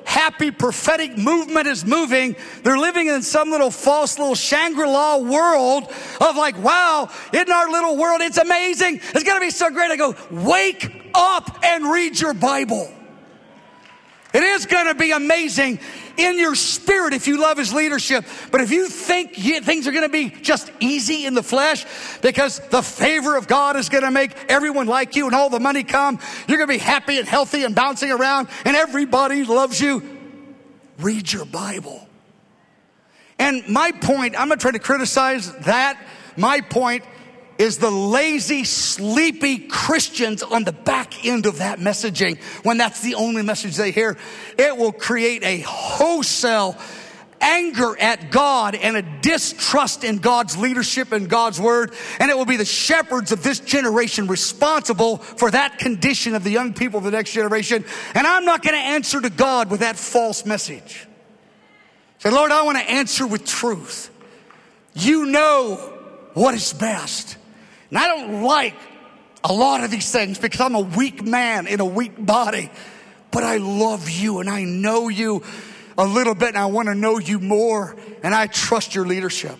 happy prophetic movement is moving, they're living in some little false little Shangri-La world of like, wow, in our little world, it's amazing. It's going to be so great. I go, wake up and read your Bible. It is going to be amazing in your spirit if you love his leadership. But if you think things are going to be just easy in the flesh because the favor of God is going to make everyone like you and all the money come, you're going to be happy and healthy and bouncing around and everybody loves you, read your Bible. And my point, I'm not trying to criticize that. My point is the lazy, sleepy Christians on the back end of that messaging, when that's the only message they hear, it will create a wholesale anger at God and a distrust in God's leadership and God's word. And it will be the shepherds of this generation responsible for that condition of the young people of the next generation. And I'm not going to answer to God with that false message. Say, Lord, I want to answer with truth. You know what is best. And I don't like a lot of these things because I'm a weak man in a weak body. But I love you and I know you a little bit and I want to know you more. And I trust your leadership.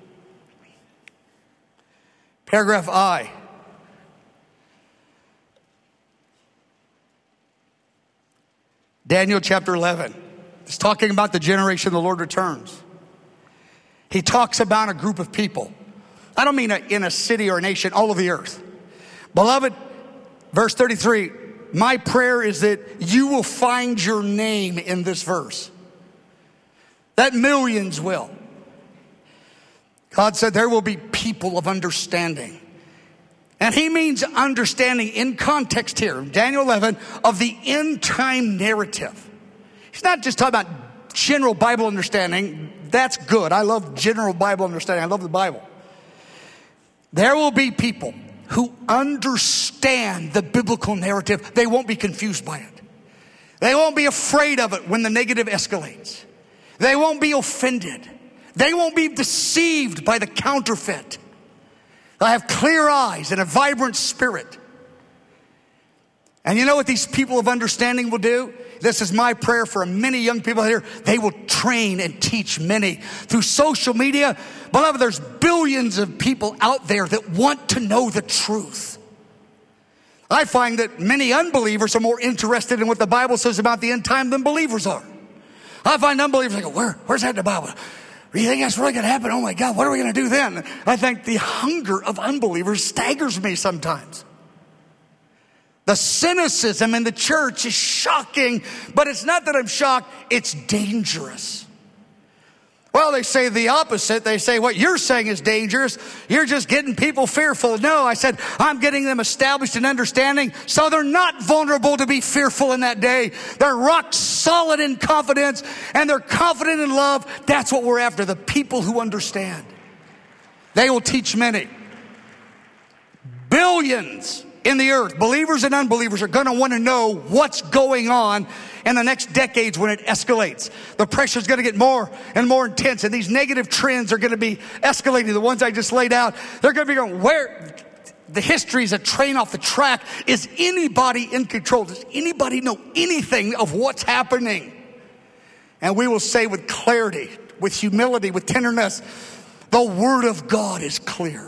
Paragraph I. Daniel chapter 11. It's talking about the generation the Lord returns. He talks about a group of people. I don't mean in a city or a nation, all over the earth. Beloved, verse 33, my prayer is that you will find your name in this verse. That millions will. God said there will be people of understanding. And he means understanding in context here, Daniel 11, of the end time narrative. He's not just talking about general Bible understanding. That's good. I love general Bible understanding. I love the Bible. There will be people who understand the biblical narrative. They won't be confused by it. They won't be afraid of it when the negative escalates. They won't be offended. They won't be deceived by the counterfeit. They'll have clear eyes and a vibrant spirit. And you know what these people of understanding will do? This is my prayer for many young people here. They will train and teach many. Through social media, beloved, there's billions of people out there that want to know the truth. I find that many unbelievers are more interested in what the Bible says about the end time than believers are. I find unbelievers go, where's that in the Bible? Do you think that's really going to happen? Oh my God, what are we going to do then? I think the hunger of unbelievers staggers me sometimes. The cynicism in the church is shocking, but it's not that I'm shocked, it's dangerous. Well, they say the opposite. They say what you're saying is dangerous. You're just getting people fearful. No, I said, I'm getting them established in understanding so they're not vulnerable to be fearful in that day. They're rock solid in confidence and they're confident in love. That's what we're after, the people who understand. They will teach many. Billions in the earth, believers and unbelievers, are going to want to know what's going on in the next decades when it escalates. The pressure is going to get more and more intense, and these negative trends are going to be escalating. The ones I just laid out, they're going to be going, where the history is a train off the track. Is anybody in control? Does anybody know anything of what's happening? And we will say with clarity, with humility, with tenderness, the word of God is clear.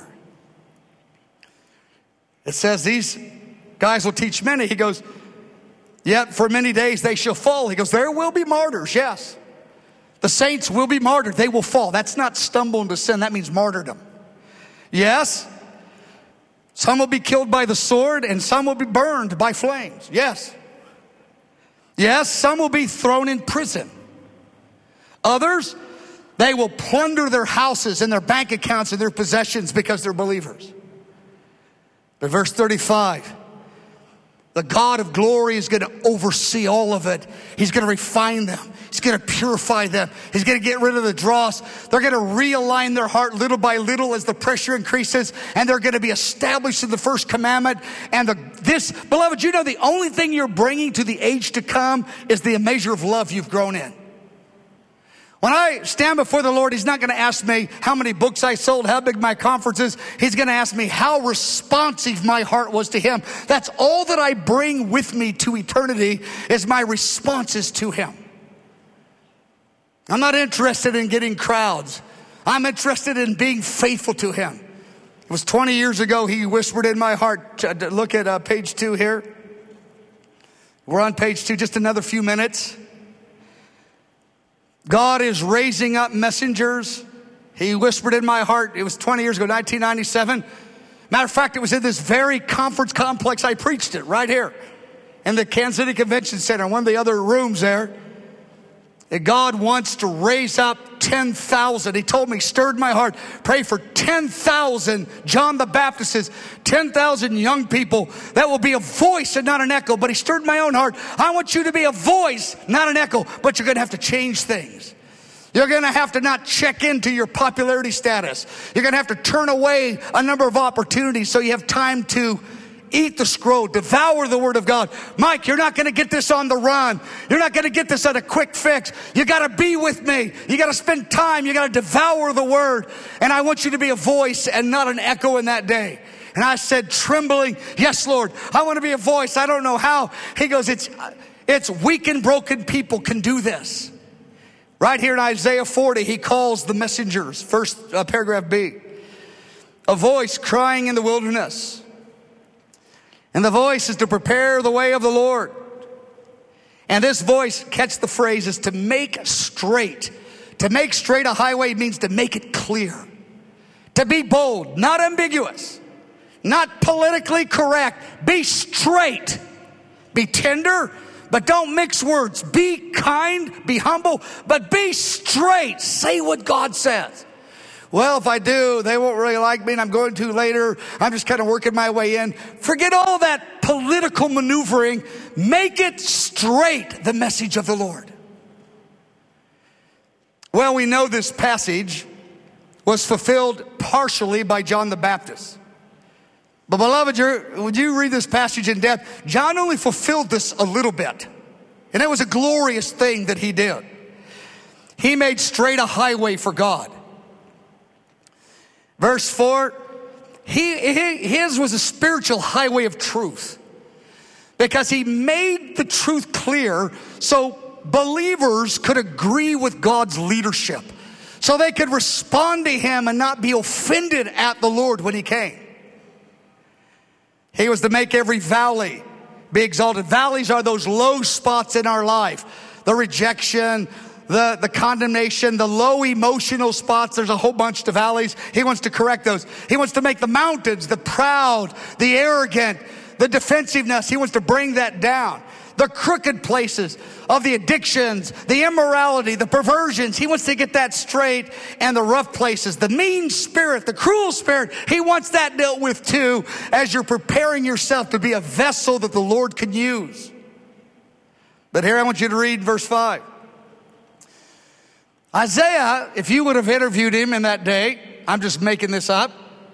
It says these guys will teach many. He goes, yet for many days they shall fall. He goes, there will be martyrs, yes. The saints will be martyred. They will fall. That's not stumble into sin. That means martyrdom. Yes. Some will be killed by the sword and some will be burned by flames. Yes. Yes, some will be thrown in prison. Others, they will plunder their houses and their bank accounts and their possessions because they're believers. But verse 35, the God of glory is going to oversee all of it. He's going to refine them. He's going to purify them. He's going to get rid of the dross. They're going to realign their heart little by little as the pressure increases, and they're going to be established in the first commandment. And this, beloved, you know the only thing you're bringing to the age to come is the measure of love you've grown in. When I stand before the Lord, he's not going to ask me how many books I sold, how big my conference is. He's going to ask me how responsive my heart was to him. That's all that I bring with me to eternity is my responses to him. I'm not interested in getting crowds. I'm interested in being faithful to him. It was 20 years ago he whispered in my heart. Look at page 2 here. We're on page 2, just another few minutes. God is raising up messengers. He whispered in my heart. It was 20 years ago, 1997. Matter of fact, it was in this very conference complex I preached it, right here in the Kansas City Convention Center, one of the other rooms there. That God wants to raise up 10,000. He told me, stirred my heart, pray for 10,000 John the Baptists, 10,000 young people that will be a voice and not an echo. But he stirred my own heart. I want you to be a voice, not an echo, but you're going to have to change things. You're going to have to not check into your popularity status. You're going to have to turn away a number of opportunities so you have time to eat the scroll, devour the word of God. Mike, you're not going to get this on the run. You're not going to get this at a quick fix. You got to be with me. You got to spend time. You got to devour the word. And I want you to be a voice and not an echo in that day. And I said, trembling, yes, Lord, I want to be a voice. I don't know how. He goes, it's weak and broken people can do this. Right here in Isaiah 40, he calls the messengers, first paragraph B, a voice crying in the wilderness. And the voice is to prepare the way of the Lord. And this voice, catch the phrase, is to make straight. To make straight a highway means to make it clear. To be bold, not ambiguous, not politically correct. Be straight. Be tender, but don't mix words. Be kind, be humble, but be straight. Say what God says. Well, if I do, they won't really like me and I'm going to later. I'm just kind of working my way in. Forget all that political maneuvering. Make it straight, the message of the Lord. Well, we know this passage was fulfilled partially by John the Baptist. But beloved, would you read this passage in depth? John only fulfilled this a little bit. And it was a glorious thing that he did. He made straight a highway for God. Verse 4, his was a spiritual highway of truth. Because he made the truth clear so believers could agree with God's leadership. So they could respond to him and not be offended at the Lord when he came. He was to make every valley be exalted. Valleys are those low spots in our life. The rejection, the condemnation, the low emotional spots. There's a whole bunch of valleys. He wants to correct those. He wants to make the mountains, the proud, the arrogant, the defensiveness. He wants to bring that down. The crooked places of the addictions, the immorality, the perversions. He wants to get that straight. And the rough places, the mean spirit, the cruel spirit. He wants that dealt with too as you're preparing yourself to be a vessel that the Lord can use. But here I want you to read verse 5. Isaiah, if you would have interviewed him in that day, I'm just making this up.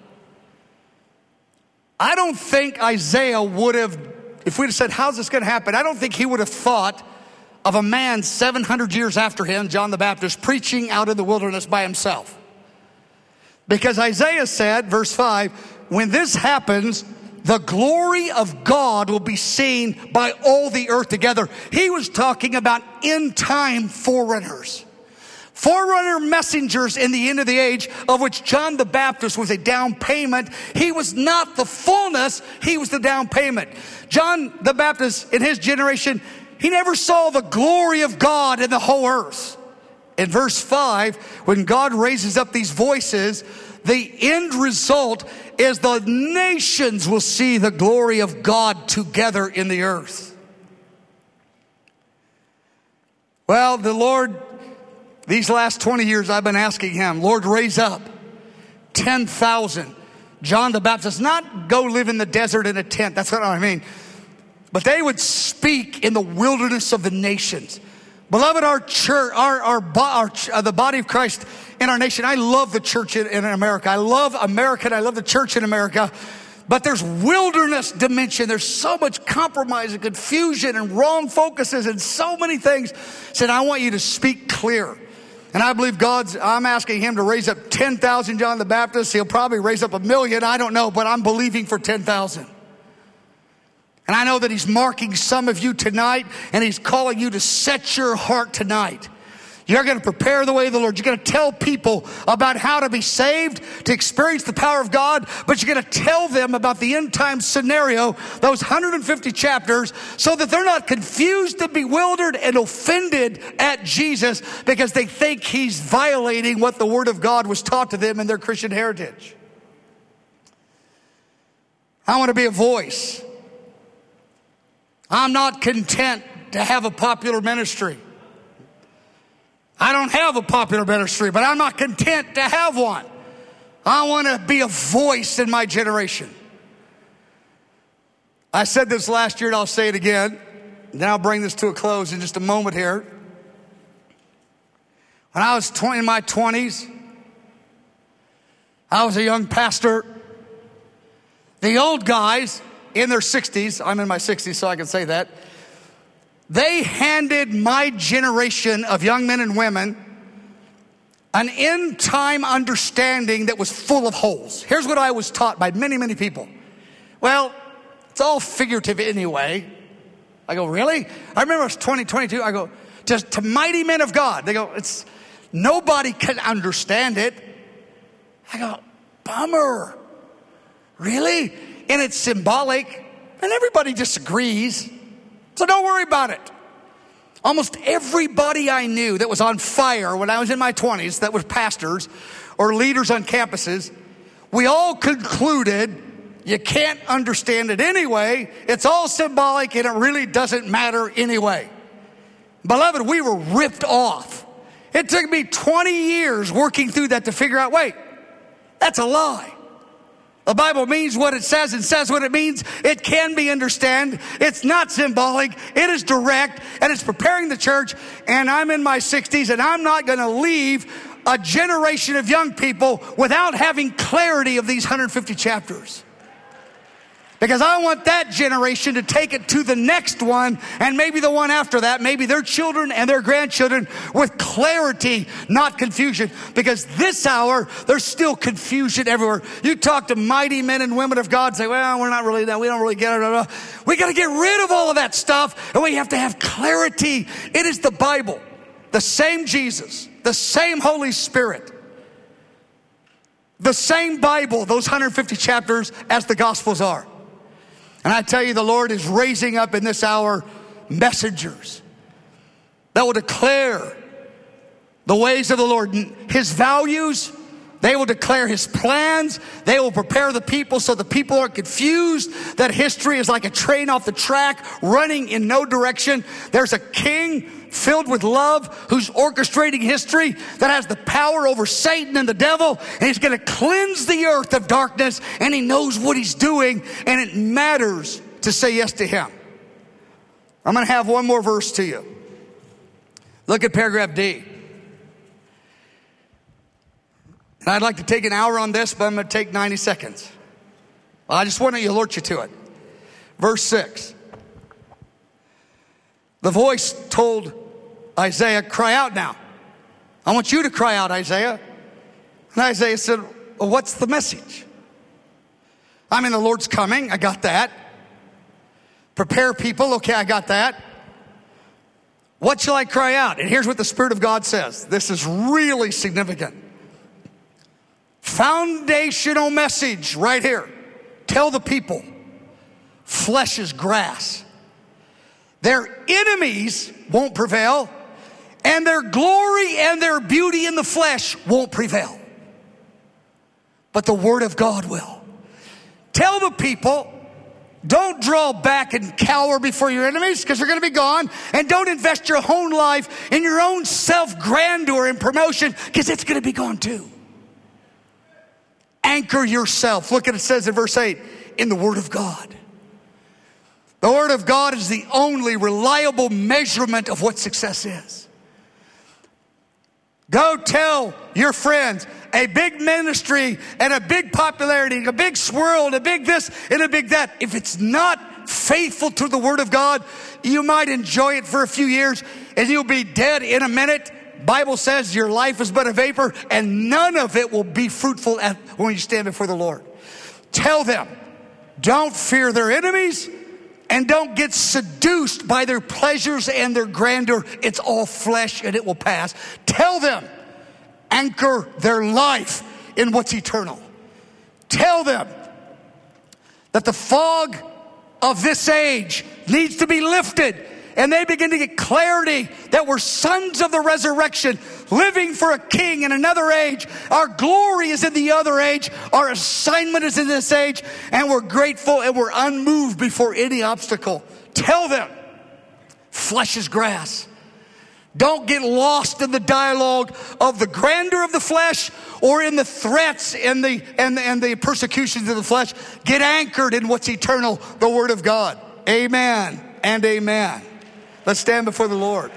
I don't think Isaiah would have, if we'd have said, how's this going to happen? I don't think he would have thought of a man 700 years after him, John the Baptist, preaching out in the wilderness by himself. Because Isaiah said, verse 5, when this happens, the glory of God will be seen by all the earth together. He was talking about end time forerunners. Forerunner messengers in the end of the age, of which John the Baptist was a down payment. He was not the fullness, he was the down payment. John the Baptist in his generation, he never saw the glory of God in the whole earth. In verse 5, when God raises up these voices, the end result is the nations will see the glory of God together in the earth. Well, the Lord, these last 20 years I've been asking him, Lord, raise up 10,000 John the Baptist. Not go live in the desert in a tent. That's what I mean. But they would speak in the wilderness of the nations. Beloved, our church, the body of Christ in our nation. I love the church in America. I love America and I love the church in America. But there's wilderness dimension. There's so much compromise and confusion and wrong focuses and so many things. Said, I want you to speak clear. And I believe I'm asking him to raise up 10,000 John the Baptist. He'll probably raise up 1 million. I don't know, but I'm believing for 10,000. And I know that he's marking some of you tonight and he's calling you to set your heart tonight. You're going to prepare the way of the Lord. You're going to tell people about how to be saved, to experience the power of God, but you're going to tell them about the end time scenario, those 150 chapters, so that they're not confused and bewildered and offended at Jesus because they think he's violating what the Word of God was taught to them in their Christian heritage. I want to be a voice. I'm not content to have a popular ministry. I don't have a popular ministry, but I'm not content to have one. I want to be a voice in my generation. I said this last year and I'll say it again. Then I'll bring this to a close in just a moment here. When I was in my 20s, I was a young pastor. The old guys in their 60s, I'm in my 60s so I can say that, they handed my generation of young men and women an end-time understanding that was full of holes. Here's what I was taught by many, many people. Well, it's all figurative anyway. I go, really? I remember it was 2022. I go, just to mighty men of God. They go, it's nobody can understand it. I go, bummer. Really? And it's symbolic, and everybody disagrees. So don't worry about it. Almost everybody I knew that was on fire when I was in my 20s, that was pastors or leaders on campuses, we all concluded you can't understand it anyway. It's all symbolic and it really doesn't matter anyway. Beloved, we were ripped off. It took me 20 years working through that to figure out, wait, that's a lie. The Bible means what it says and says what it means. It can be understood. It's not symbolic. It is direct, and it's preparing the church. And I'm in my 60s, and I'm not going to leave a generation of young people without having clarity of these 150 chapters. Because I want that generation to take it to the next one and maybe the one after that, maybe their children and their grandchildren with clarity, not confusion. Because this hour, there's still confusion everywhere. You talk to mighty men and women of God, say, well, we're not really that. We don't really get it. We got to get rid of all of that stuff, and we have to have clarity. It is the Bible, the same Jesus, the same Holy Spirit, the same Bible, those 150 chapters as the Gospels are. And I tell you, the Lord is raising up in this hour messengers that will declare the ways of the Lord, his values. They will declare his plans. They will prepare the people so the people aren't confused that history is like a train off the track running in no direction. There's a king filled with love who's orchestrating history that has the power over Satan and the devil, and he's going to cleanse the earth of darkness, and he knows what he's doing, and it matters to say yes to him. I'm going to have one more verse to you. Look at paragraph D. And I'd like to take an hour on this, but I'm going to take 90 seconds. Well, I just want to alert you to it. Verse 6. The voice told Isaiah, cry out now. I want you to cry out, Isaiah. And Isaiah said, well, what's the message? I mean, the Lord's coming. I got that. Prepare people. Okay, I got that. What shall I cry out? And here's what the Spirit of God says. This is really significant. Foundational message right here. Tell the people, flesh is grass. Their enemies won't prevail, and their glory and their beauty in the flesh won't prevail. But the Word of God will. Tell the people, don't draw back and cower before your enemies because they're going to be gone. And don't invest your own life in your own self-grandeur and promotion because it's going to be gone too. Anchor yourself. Look at it says in verse 8, in the Word of God. The Word of God is the only reliable measurement of what success is. Go tell your friends a big ministry and a big popularity, and a big swirl and a big this and a big that. If it's not faithful to the Word of God, you might enjoy it for a few years and you'll be dead in a minute. Bible says your life is but a vapor, and none of it will be fruitful when you stand before the Lord. Tell them, don't fear their enemies And don't get seduced by their pleasures and their grandeur. It's all flesh and it will pass. Tell them, anchor their life in what's eternal. Tell them that the fog of this age needs to be lifted, and they begin to get clarity that we're sons of the resurrection, living for a king in another age. Our glory is in the other age. Our assignment is in this age, and we're grateful and we're unmoved before any obstacle. Tell them, flesh is grass. Don't get lost in the dialogue of the grandeur of the flesh or in the threats and the persecutions of the flesh. Get anchored in what's eternal, the Word of God. Amen and amen. Let's stand before the Lord.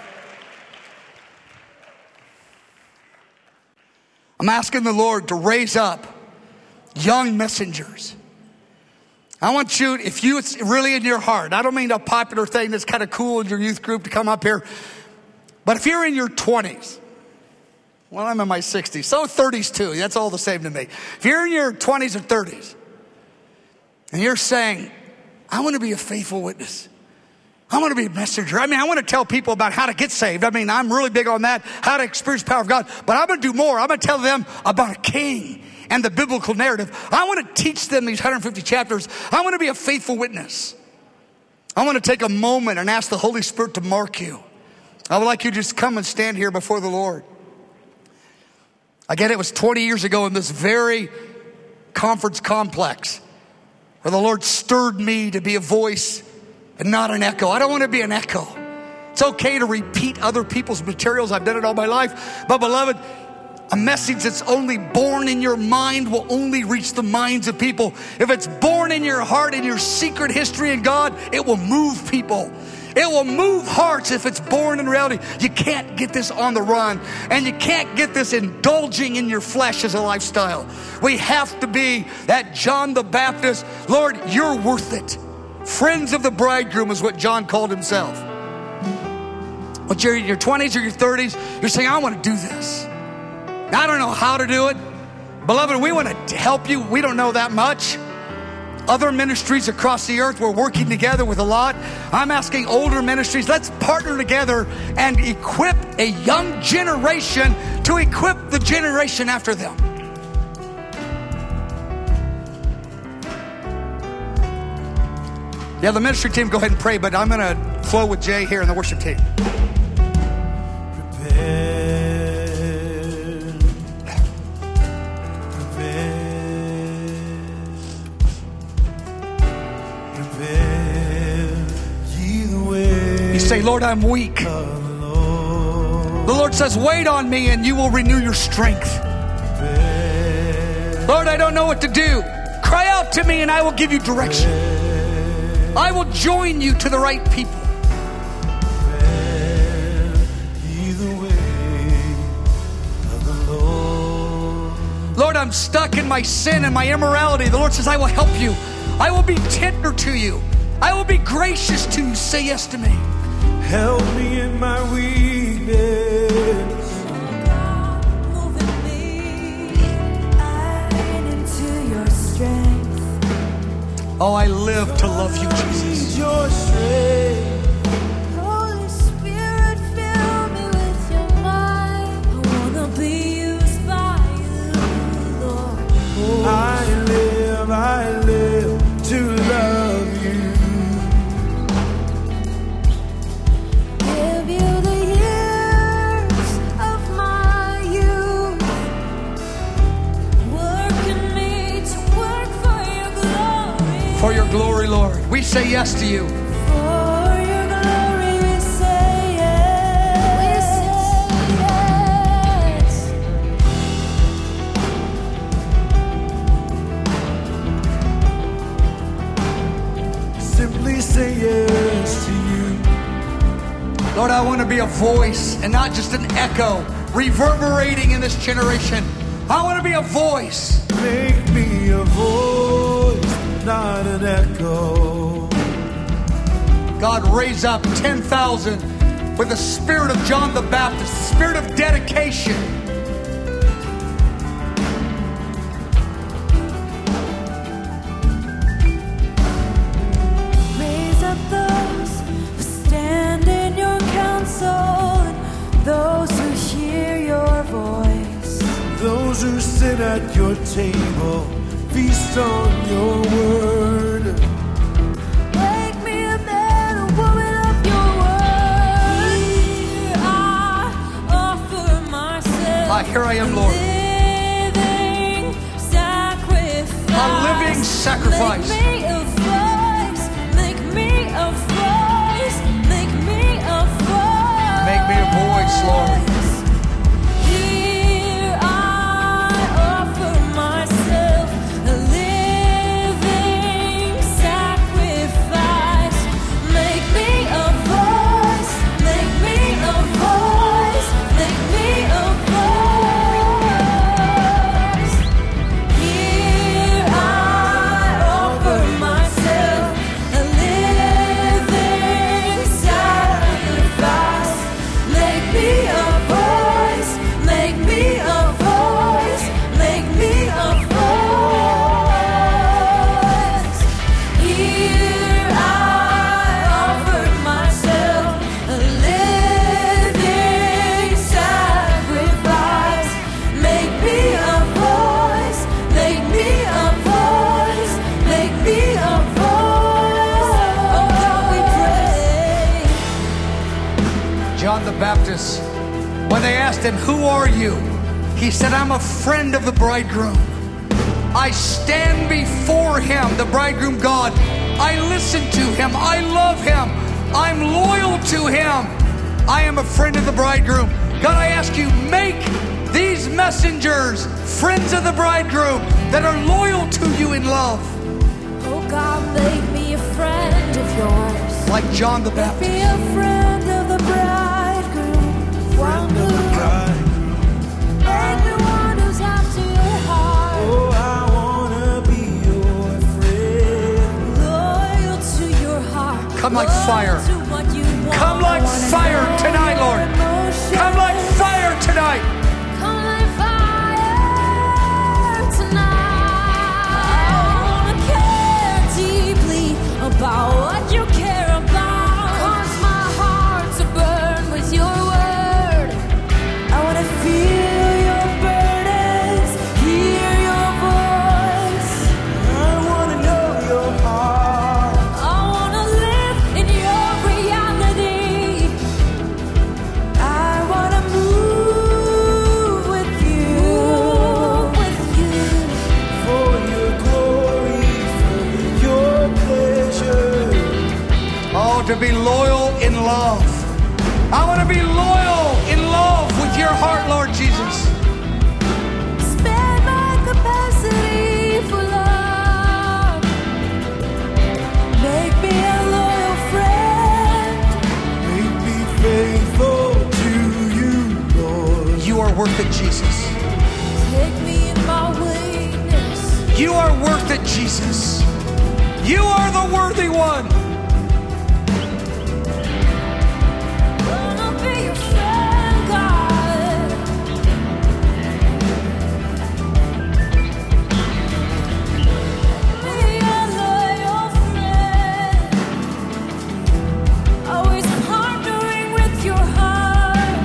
I'm asking the Lord to raise up young messengers. I want you, if it's really in your heart, I don't mean a popular thing that's kind of cool in your youth group to come up here, but if you're in your 20s, well, I'm in my 60s, so 30s too, that's all the same to me. If you're in your 20s or 30s, and you're saying, I want to be a faithful witness. I want to be a messenger. I want to tell people about how to get saved. I'm really big on that, how to experience the power of God. But I'm going to do more. I'm going to tell them about a king and the biblical narrative. I want to teach them these 150 chapters. I want to be a faithful witness. I want to take a moment and ask the Holy Spirit to mark you. I would like you to just come and stand here before the Lord. Again, it was 20 years ago in this very conference complex where the Lord stirred me to be a voice and not an echo. I don't want to be an echo. It's okay to repeat other people's materials. I've done it all my life. But beloved, a message that's only born in your mind will only reach the minds of people. If it's born in your heart, in your secret history in God, it will move people. It will move hearts if it's born in reality. You can't get this on the run, and you can't get this indulging in your flesh as a lifestyle. We have to be that John the Baptist. Lord, you're worth it. Friends of the bridegroom is what John called himself. When you're in your 20s or your 30s, you're saying, I want to do this. I don't know how to do it. Beloved, we want to help you. We don't know that much. Other ministries across the earth, we're working together with a lot. I'm asking older ministries, let's partner together and equip a young generation to equip the generation after them. Yeah, the ministry team, go ahead and pray, but I'm going to flow with Jay here and the worship team. Say, Lord, I'm weak. The Lord says, wait on me and you will renew your strength. Lord, I don't know what to do. Cry out to me and I will give you direction. I will join you to the right people. Lord, I'm stuck in my sin and my immorality. The Lord says, I will help you. I will be tender to you. I will be gracious to you. Say yes to me. Help me in my weakness. Move in me. I lean into your strength. Oh, I live to love you, Jesus. Need your strength. Holy Spirit, fill me with your mind. I wanna be used by you, Lord. I live to love you. Give you the years of my youth. Work in me to work for your glory. For your glory, Lord. We say yes to you. For your glory, we say yes. Simply say yes to you. Lord, I want to be a voice and not just an echo reverberating in this generation. I want to be a voice. Make me a voice, not an echo. God, raise up 10,000 with the spirit of John the Baptist, the spirit of dedication. Raise table, feast on your word. Make me a man, a woman of your word. Here I offer myself. Here I am, Lord. A A living living sacrifice. sacrifice. Make me a voice. Make me a voice. Make me a voice. Make me a voice, Lord. Here I offer myself, a living sacrifice. Make me a voice. Make me a voice. Make me a voice. Here I offer myself, a living sacrifice. Make me a voice. Make me a voice. Make me a voice. Here I offer myself, a living sacrifice. Make me a voice. Make me a voice. Make me a voice. Oh God, we pray. John the Baptist, when they asked him, "Who are you?" he said, "I'm a friend of the bridegroom. I stand before him, the bridegroom God. I listen to him. I love him. I'm loyal to him. I am a friend of the bridegroom." God, I ask you, make these messengers friends of the bridegroom that are loyal to you in love, Oh God, make me a friend of yours. like John the Be Baptist. a friend of the bridegroom. One who make me one who's after your heart. Oh, I wanna be your friend. Loyal to your heart. Come like Loyal fire. to what you want. Come like fire tonight, Lord. Come like fire tonight. Come like fire tonight. I wanna care deeply about what you care about. Cause my heart to burn with your word. I wanna feel your burdens, hear your voice. I wanna know your heart. I wanna live in your reality. I wanna move with you. For your glory, for your pleasure. Oh, to be loyal in love. I want to be loyal in love with your heart, Lord Jesus. Spend my capacity for love. Make me a loyal friend. Make me faithful to you, Lord. You are worth it, Jesus. Take me in my weakness. You are worth it, Jesus. You are the worthy one. Wanna be your friend, God. Be a loyal friend. Always partnering with your heart.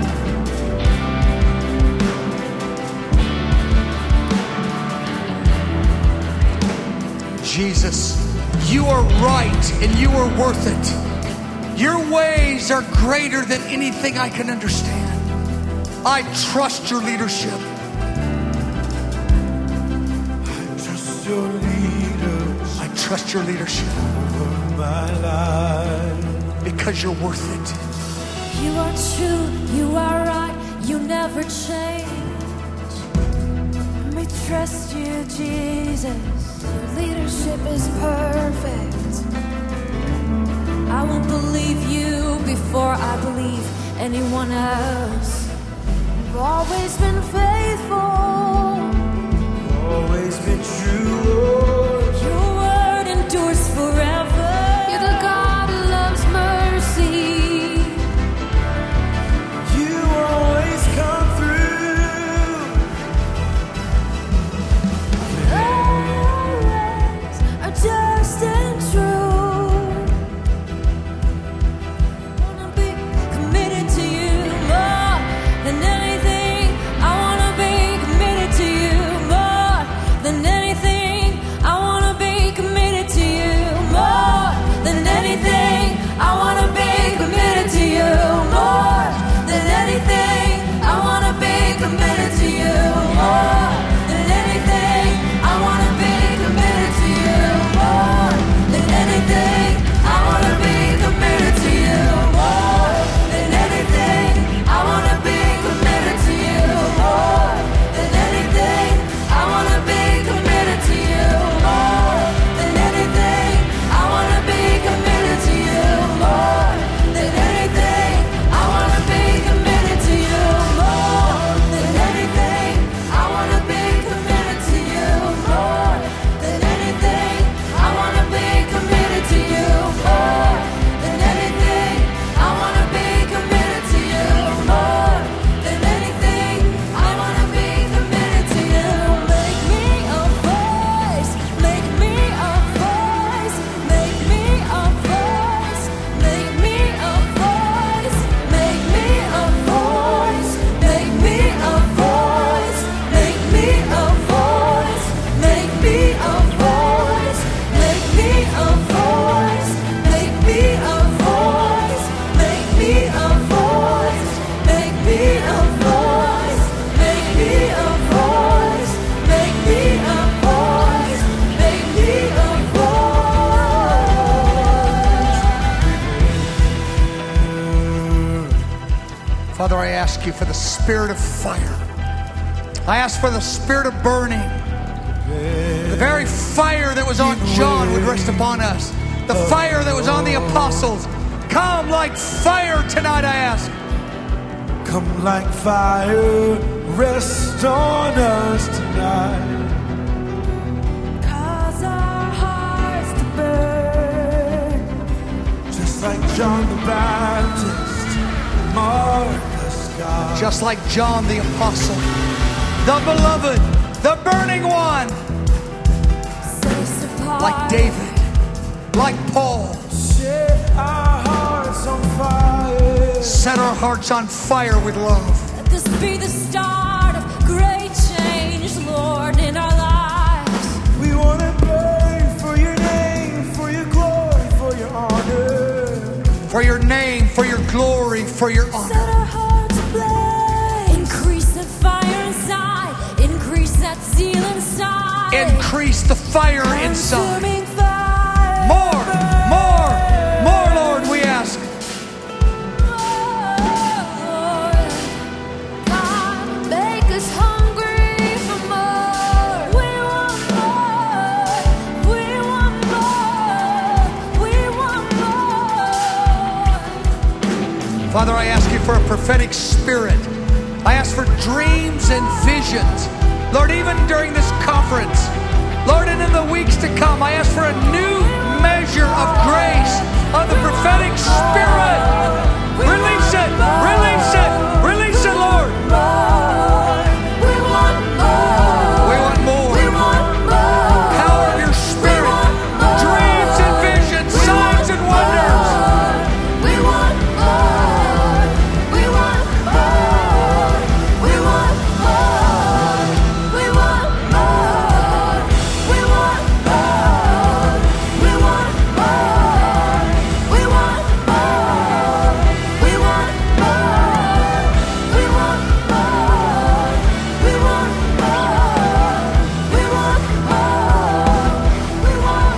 Jesus, you are right and you are worth it. Your ways are greater than anything I can understand. I trust your leadership. Trust your leaders I trust your leadership of my life. because you're worth it. You are true, you are right, you never change. Let me trust you, Jesus. Your leadership is perfect. I won't believe you before I believe anyone else. You've always been faithful. Always been true, Lord. Your word endures forever. You're the God who loves mercy. You always come through. Always are just and true. Wanna be committed to you more than anything. I wanna be committed to you more than I ask you for the spirit of fire. I ask for the spirit of burning. The very fire that was on John would rest upon us. The fire that was on the apostles. Come like fire tonight, I ask. Come like fire, rest on us tonight. Cause our hearts to burn. Just like John the Baptist, mark us, God. Just like John the apostle, the beloved, the burning one. Set us apart. Like David, like Paul. Set our hearts on fire. Set our hearts on fire with love. Let this be the start of great change, Lord, in our lives. We want to burn for your name, for your glory, for your honor. For your name, for your glory, for your Set honor. our hearts ablaze. Increase the fire inside. Increase that zeal inside. Increase the fire inside. Consuming fire. More, Lord, we ask. Lord, God, make us hungry for more. We want more. We want more. We want more. Father, I ask you for a prophetic spirit. I ask for dreams and visions. Lord, even during this conference, Lord, and in the weeks to come, I ask for a new measure of grace, of the prophetic spirit. Release it, release it, release it, Lord. We want more. We want more. We want more. Power of your spirit, dreams and visions, signs and wonders. We want more. We want more. We want more. We want more. We want more. We want more. We want more. We want more. We want more. We want more. We want more. We want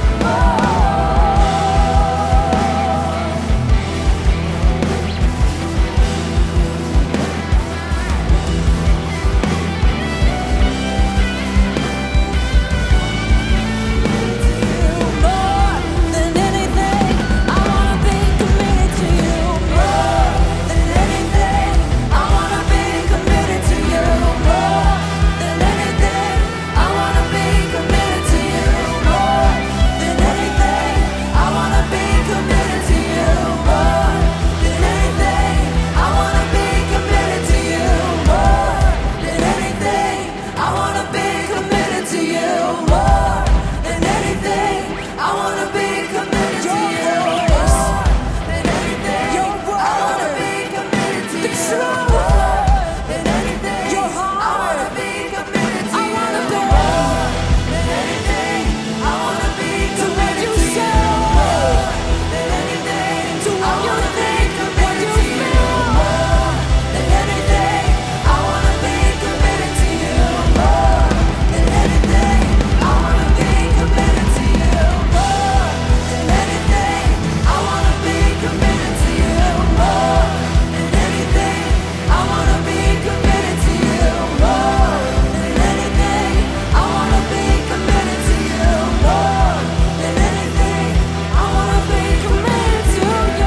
more than anything. I wanna be committed to you. More than anything. I wanna be committed to you. More than anything. I wanna be committed to you. More than anything. I wanna be committed to you. More than anything. I wanna be committed to you. More than anything. I wanna be committed to you. More than anything. I wanna be committed to you. More than anything. I wanna be committed to you. More than anything. I wanna be committed to you. More than anything. I wanna be committed to you. More than anything. I wanna be committed to you. More than anything. I wanna be committed to you. More than anything. I wanna be committed to you. More than anything. I wanna be committed to you. More than anything. I wanna be committed to you. More than anything. I wanna be committed to you. More than anything. I wanna be committed to you.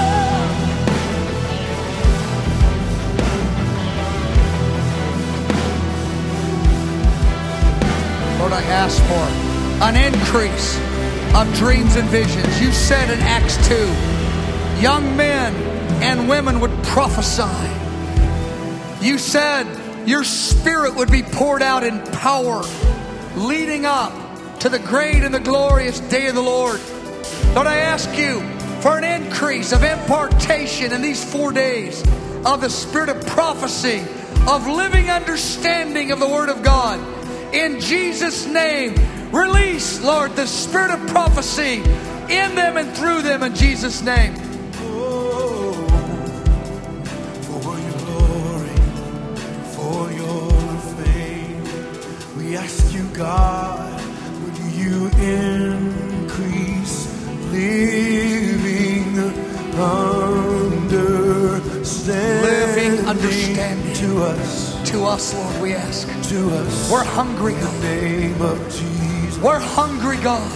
Lord, I ask for an increase of dreams and visions. You said in Acts 2, young men and women would prophesy. You said your spirit would be poured out in power, leading up to the great and the glorious day of the Lord. Lord, I ask you for an increase of impartation in these 4 days of the spirit of prophecy, of living understanding of the Word of God. In Jesus' name, release, Lord, the spirit of prophecy in them and through them in Jesus' name. Oh, for your glory, for your fame, we ask you, God, would you increase living understanding? Living understanding. To us, Lord, we ask. to us. We're hungry, In the God. name of Jesus. We're hungry, God.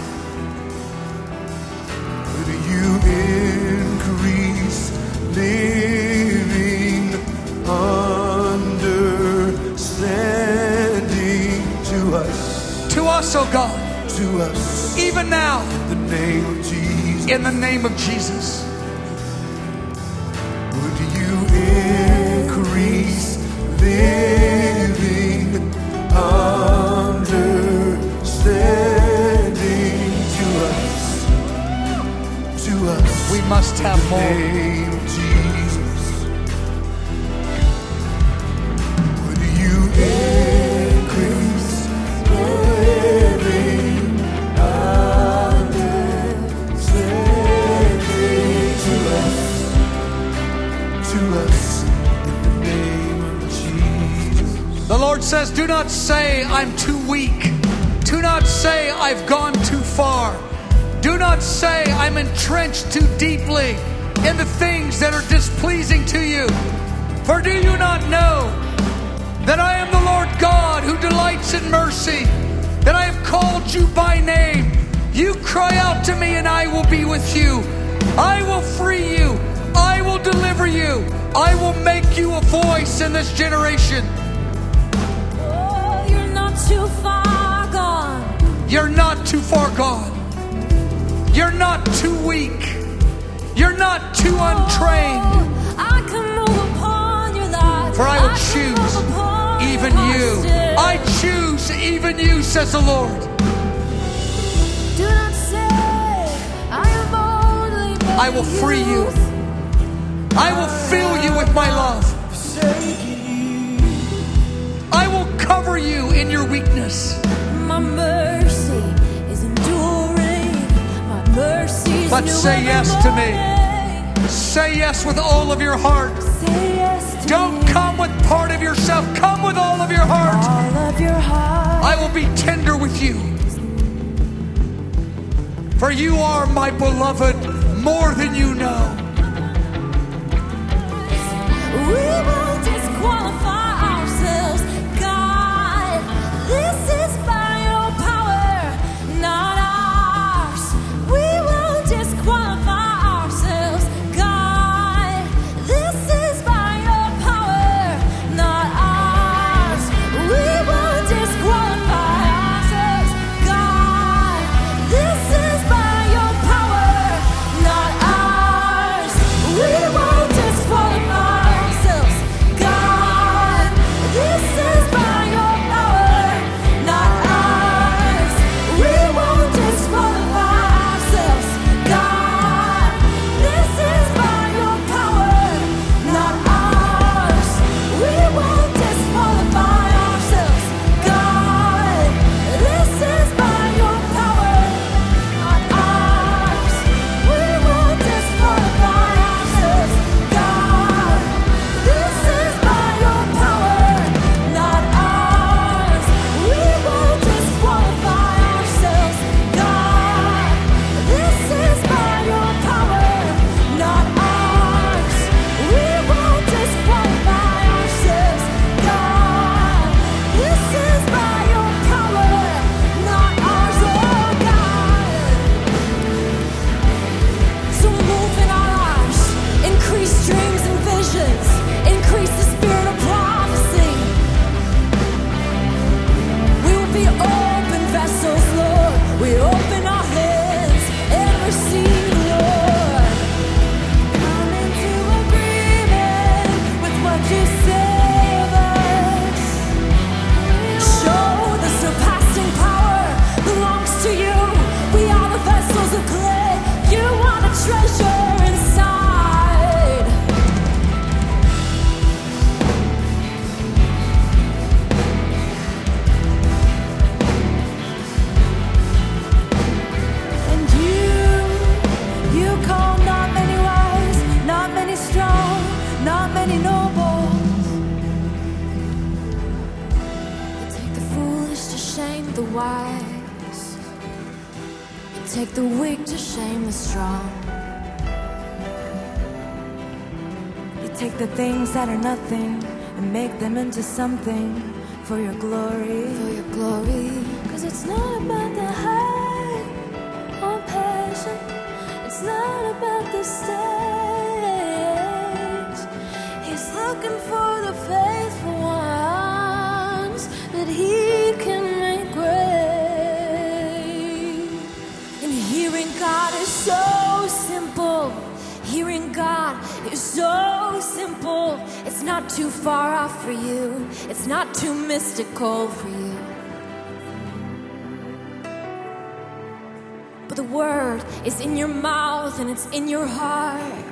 Would you increase living understanding to us, To us, oh God. to us. Even now, In the name of Jesus. in the name of Jesus. Would you increase living understanding to us, We must have in the more. name of Jesus. Would you increase living understanding to us, in the name of Jesus. The Lord says, do not say I'm too weak. Do not say I've gone too far. Do not say I'm entrenched too deeply in the things that are displeasing to you. For do you not know that I am the Lord God who delights in mercy, that I have called you by name? You cry out to me and I will be with you. I will free you. I will deliver you. I will make you a voice in this generation. Oh, you're not too far gone. You're not too far gone. You're not too weak. You're not too untrained. Oh, I can move upon your life. For I will can choose move upon even your you. posture. I choose even you, says the Lord. Do not say I am only I will free you. I will fill you with my love. I will cover you in your weakness. My mercy is enduring. My mercy is But new say every yes to me. morning. Say yes with all of your heart. Say yes to Don't me. come with part of yourself. Come with all of your heart. All of your heart. I will be tender with you. For you are my beloved more than you know. We won't disqualify ourselves, God. This is by your power, not ours. We won't disqualify ourselves, God. This is by your power, not ours. We won't disqualify ourselves, God. This is by your power, not ours. We won't disqualify ourselves, God. This is by your power, not ours. We won't disqualify ourselves, God. This is by your power, not ours. We won't disqualify ourselves, God. This is by your power, not ours. We won't disqualify ourselves, God. This is by your power, not ours. We won't disqualify ourselves, God. This is by your power, not ours. We won't disqualify ourselves, God. This is by your power, not ours, oh God. So move in our lives, increase dreams and visions, increase the spirit of prophecy. We will be open vessels, Lord. We open our hands and receive, Lord. Come into agreement with what you say of us. Show the surpassing power belongs to you. We are the vessels of clay. You are the treasure inside. And you call not many wise, not many strong, not many noble. You take the foolish to shame the wise. You take the weak to shame the strong. You Take the things that are nothing and make them into something for your glory. For your glory. 'Cause it's not about the high or passion. It's not about the stage. He's looking for the faithful ones that he can make great. And hearing God is so simple. Hearing God is so simple. It's not too far off for you. It's not too mystical for you. But the word is in your mouth and it's in your heart.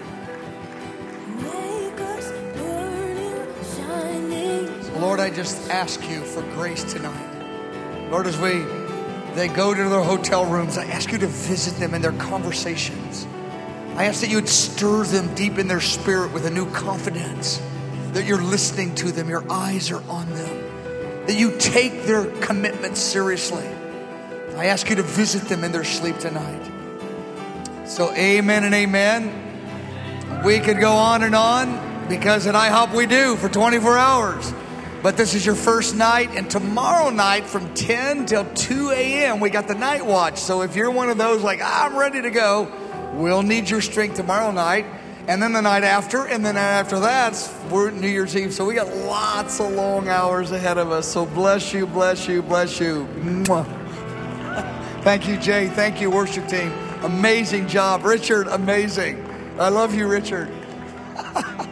Make us burning, shining. Lord, I just ask you for grace tonight. Lord, as they go to their hotel rooms, I ask you to visit them in their conversations. I ask that you would stir them deep in their spirit with a new confidence, that you're listening to them, your eyes are on them, that you take their commitments seriously. I ask you to visit them in their sleep tonight. So amen and amen. We could go on and on, because at IHOP we do for 24 hours. But this is your first night, and tomorrow night from 10 till 2 a.m. we got the night watch. So if you're one of those like, I'm ready to go, we'll need your strength tomorrow night, and then the night after, and then after that, we're New Year's Eve. So we got lots of long hours ahead of us. So bless you, bless you, bless you. Mwah. Thank you, Jay. Thank you, worship team. Amazing job. Richard, amazing. I love you, Richard.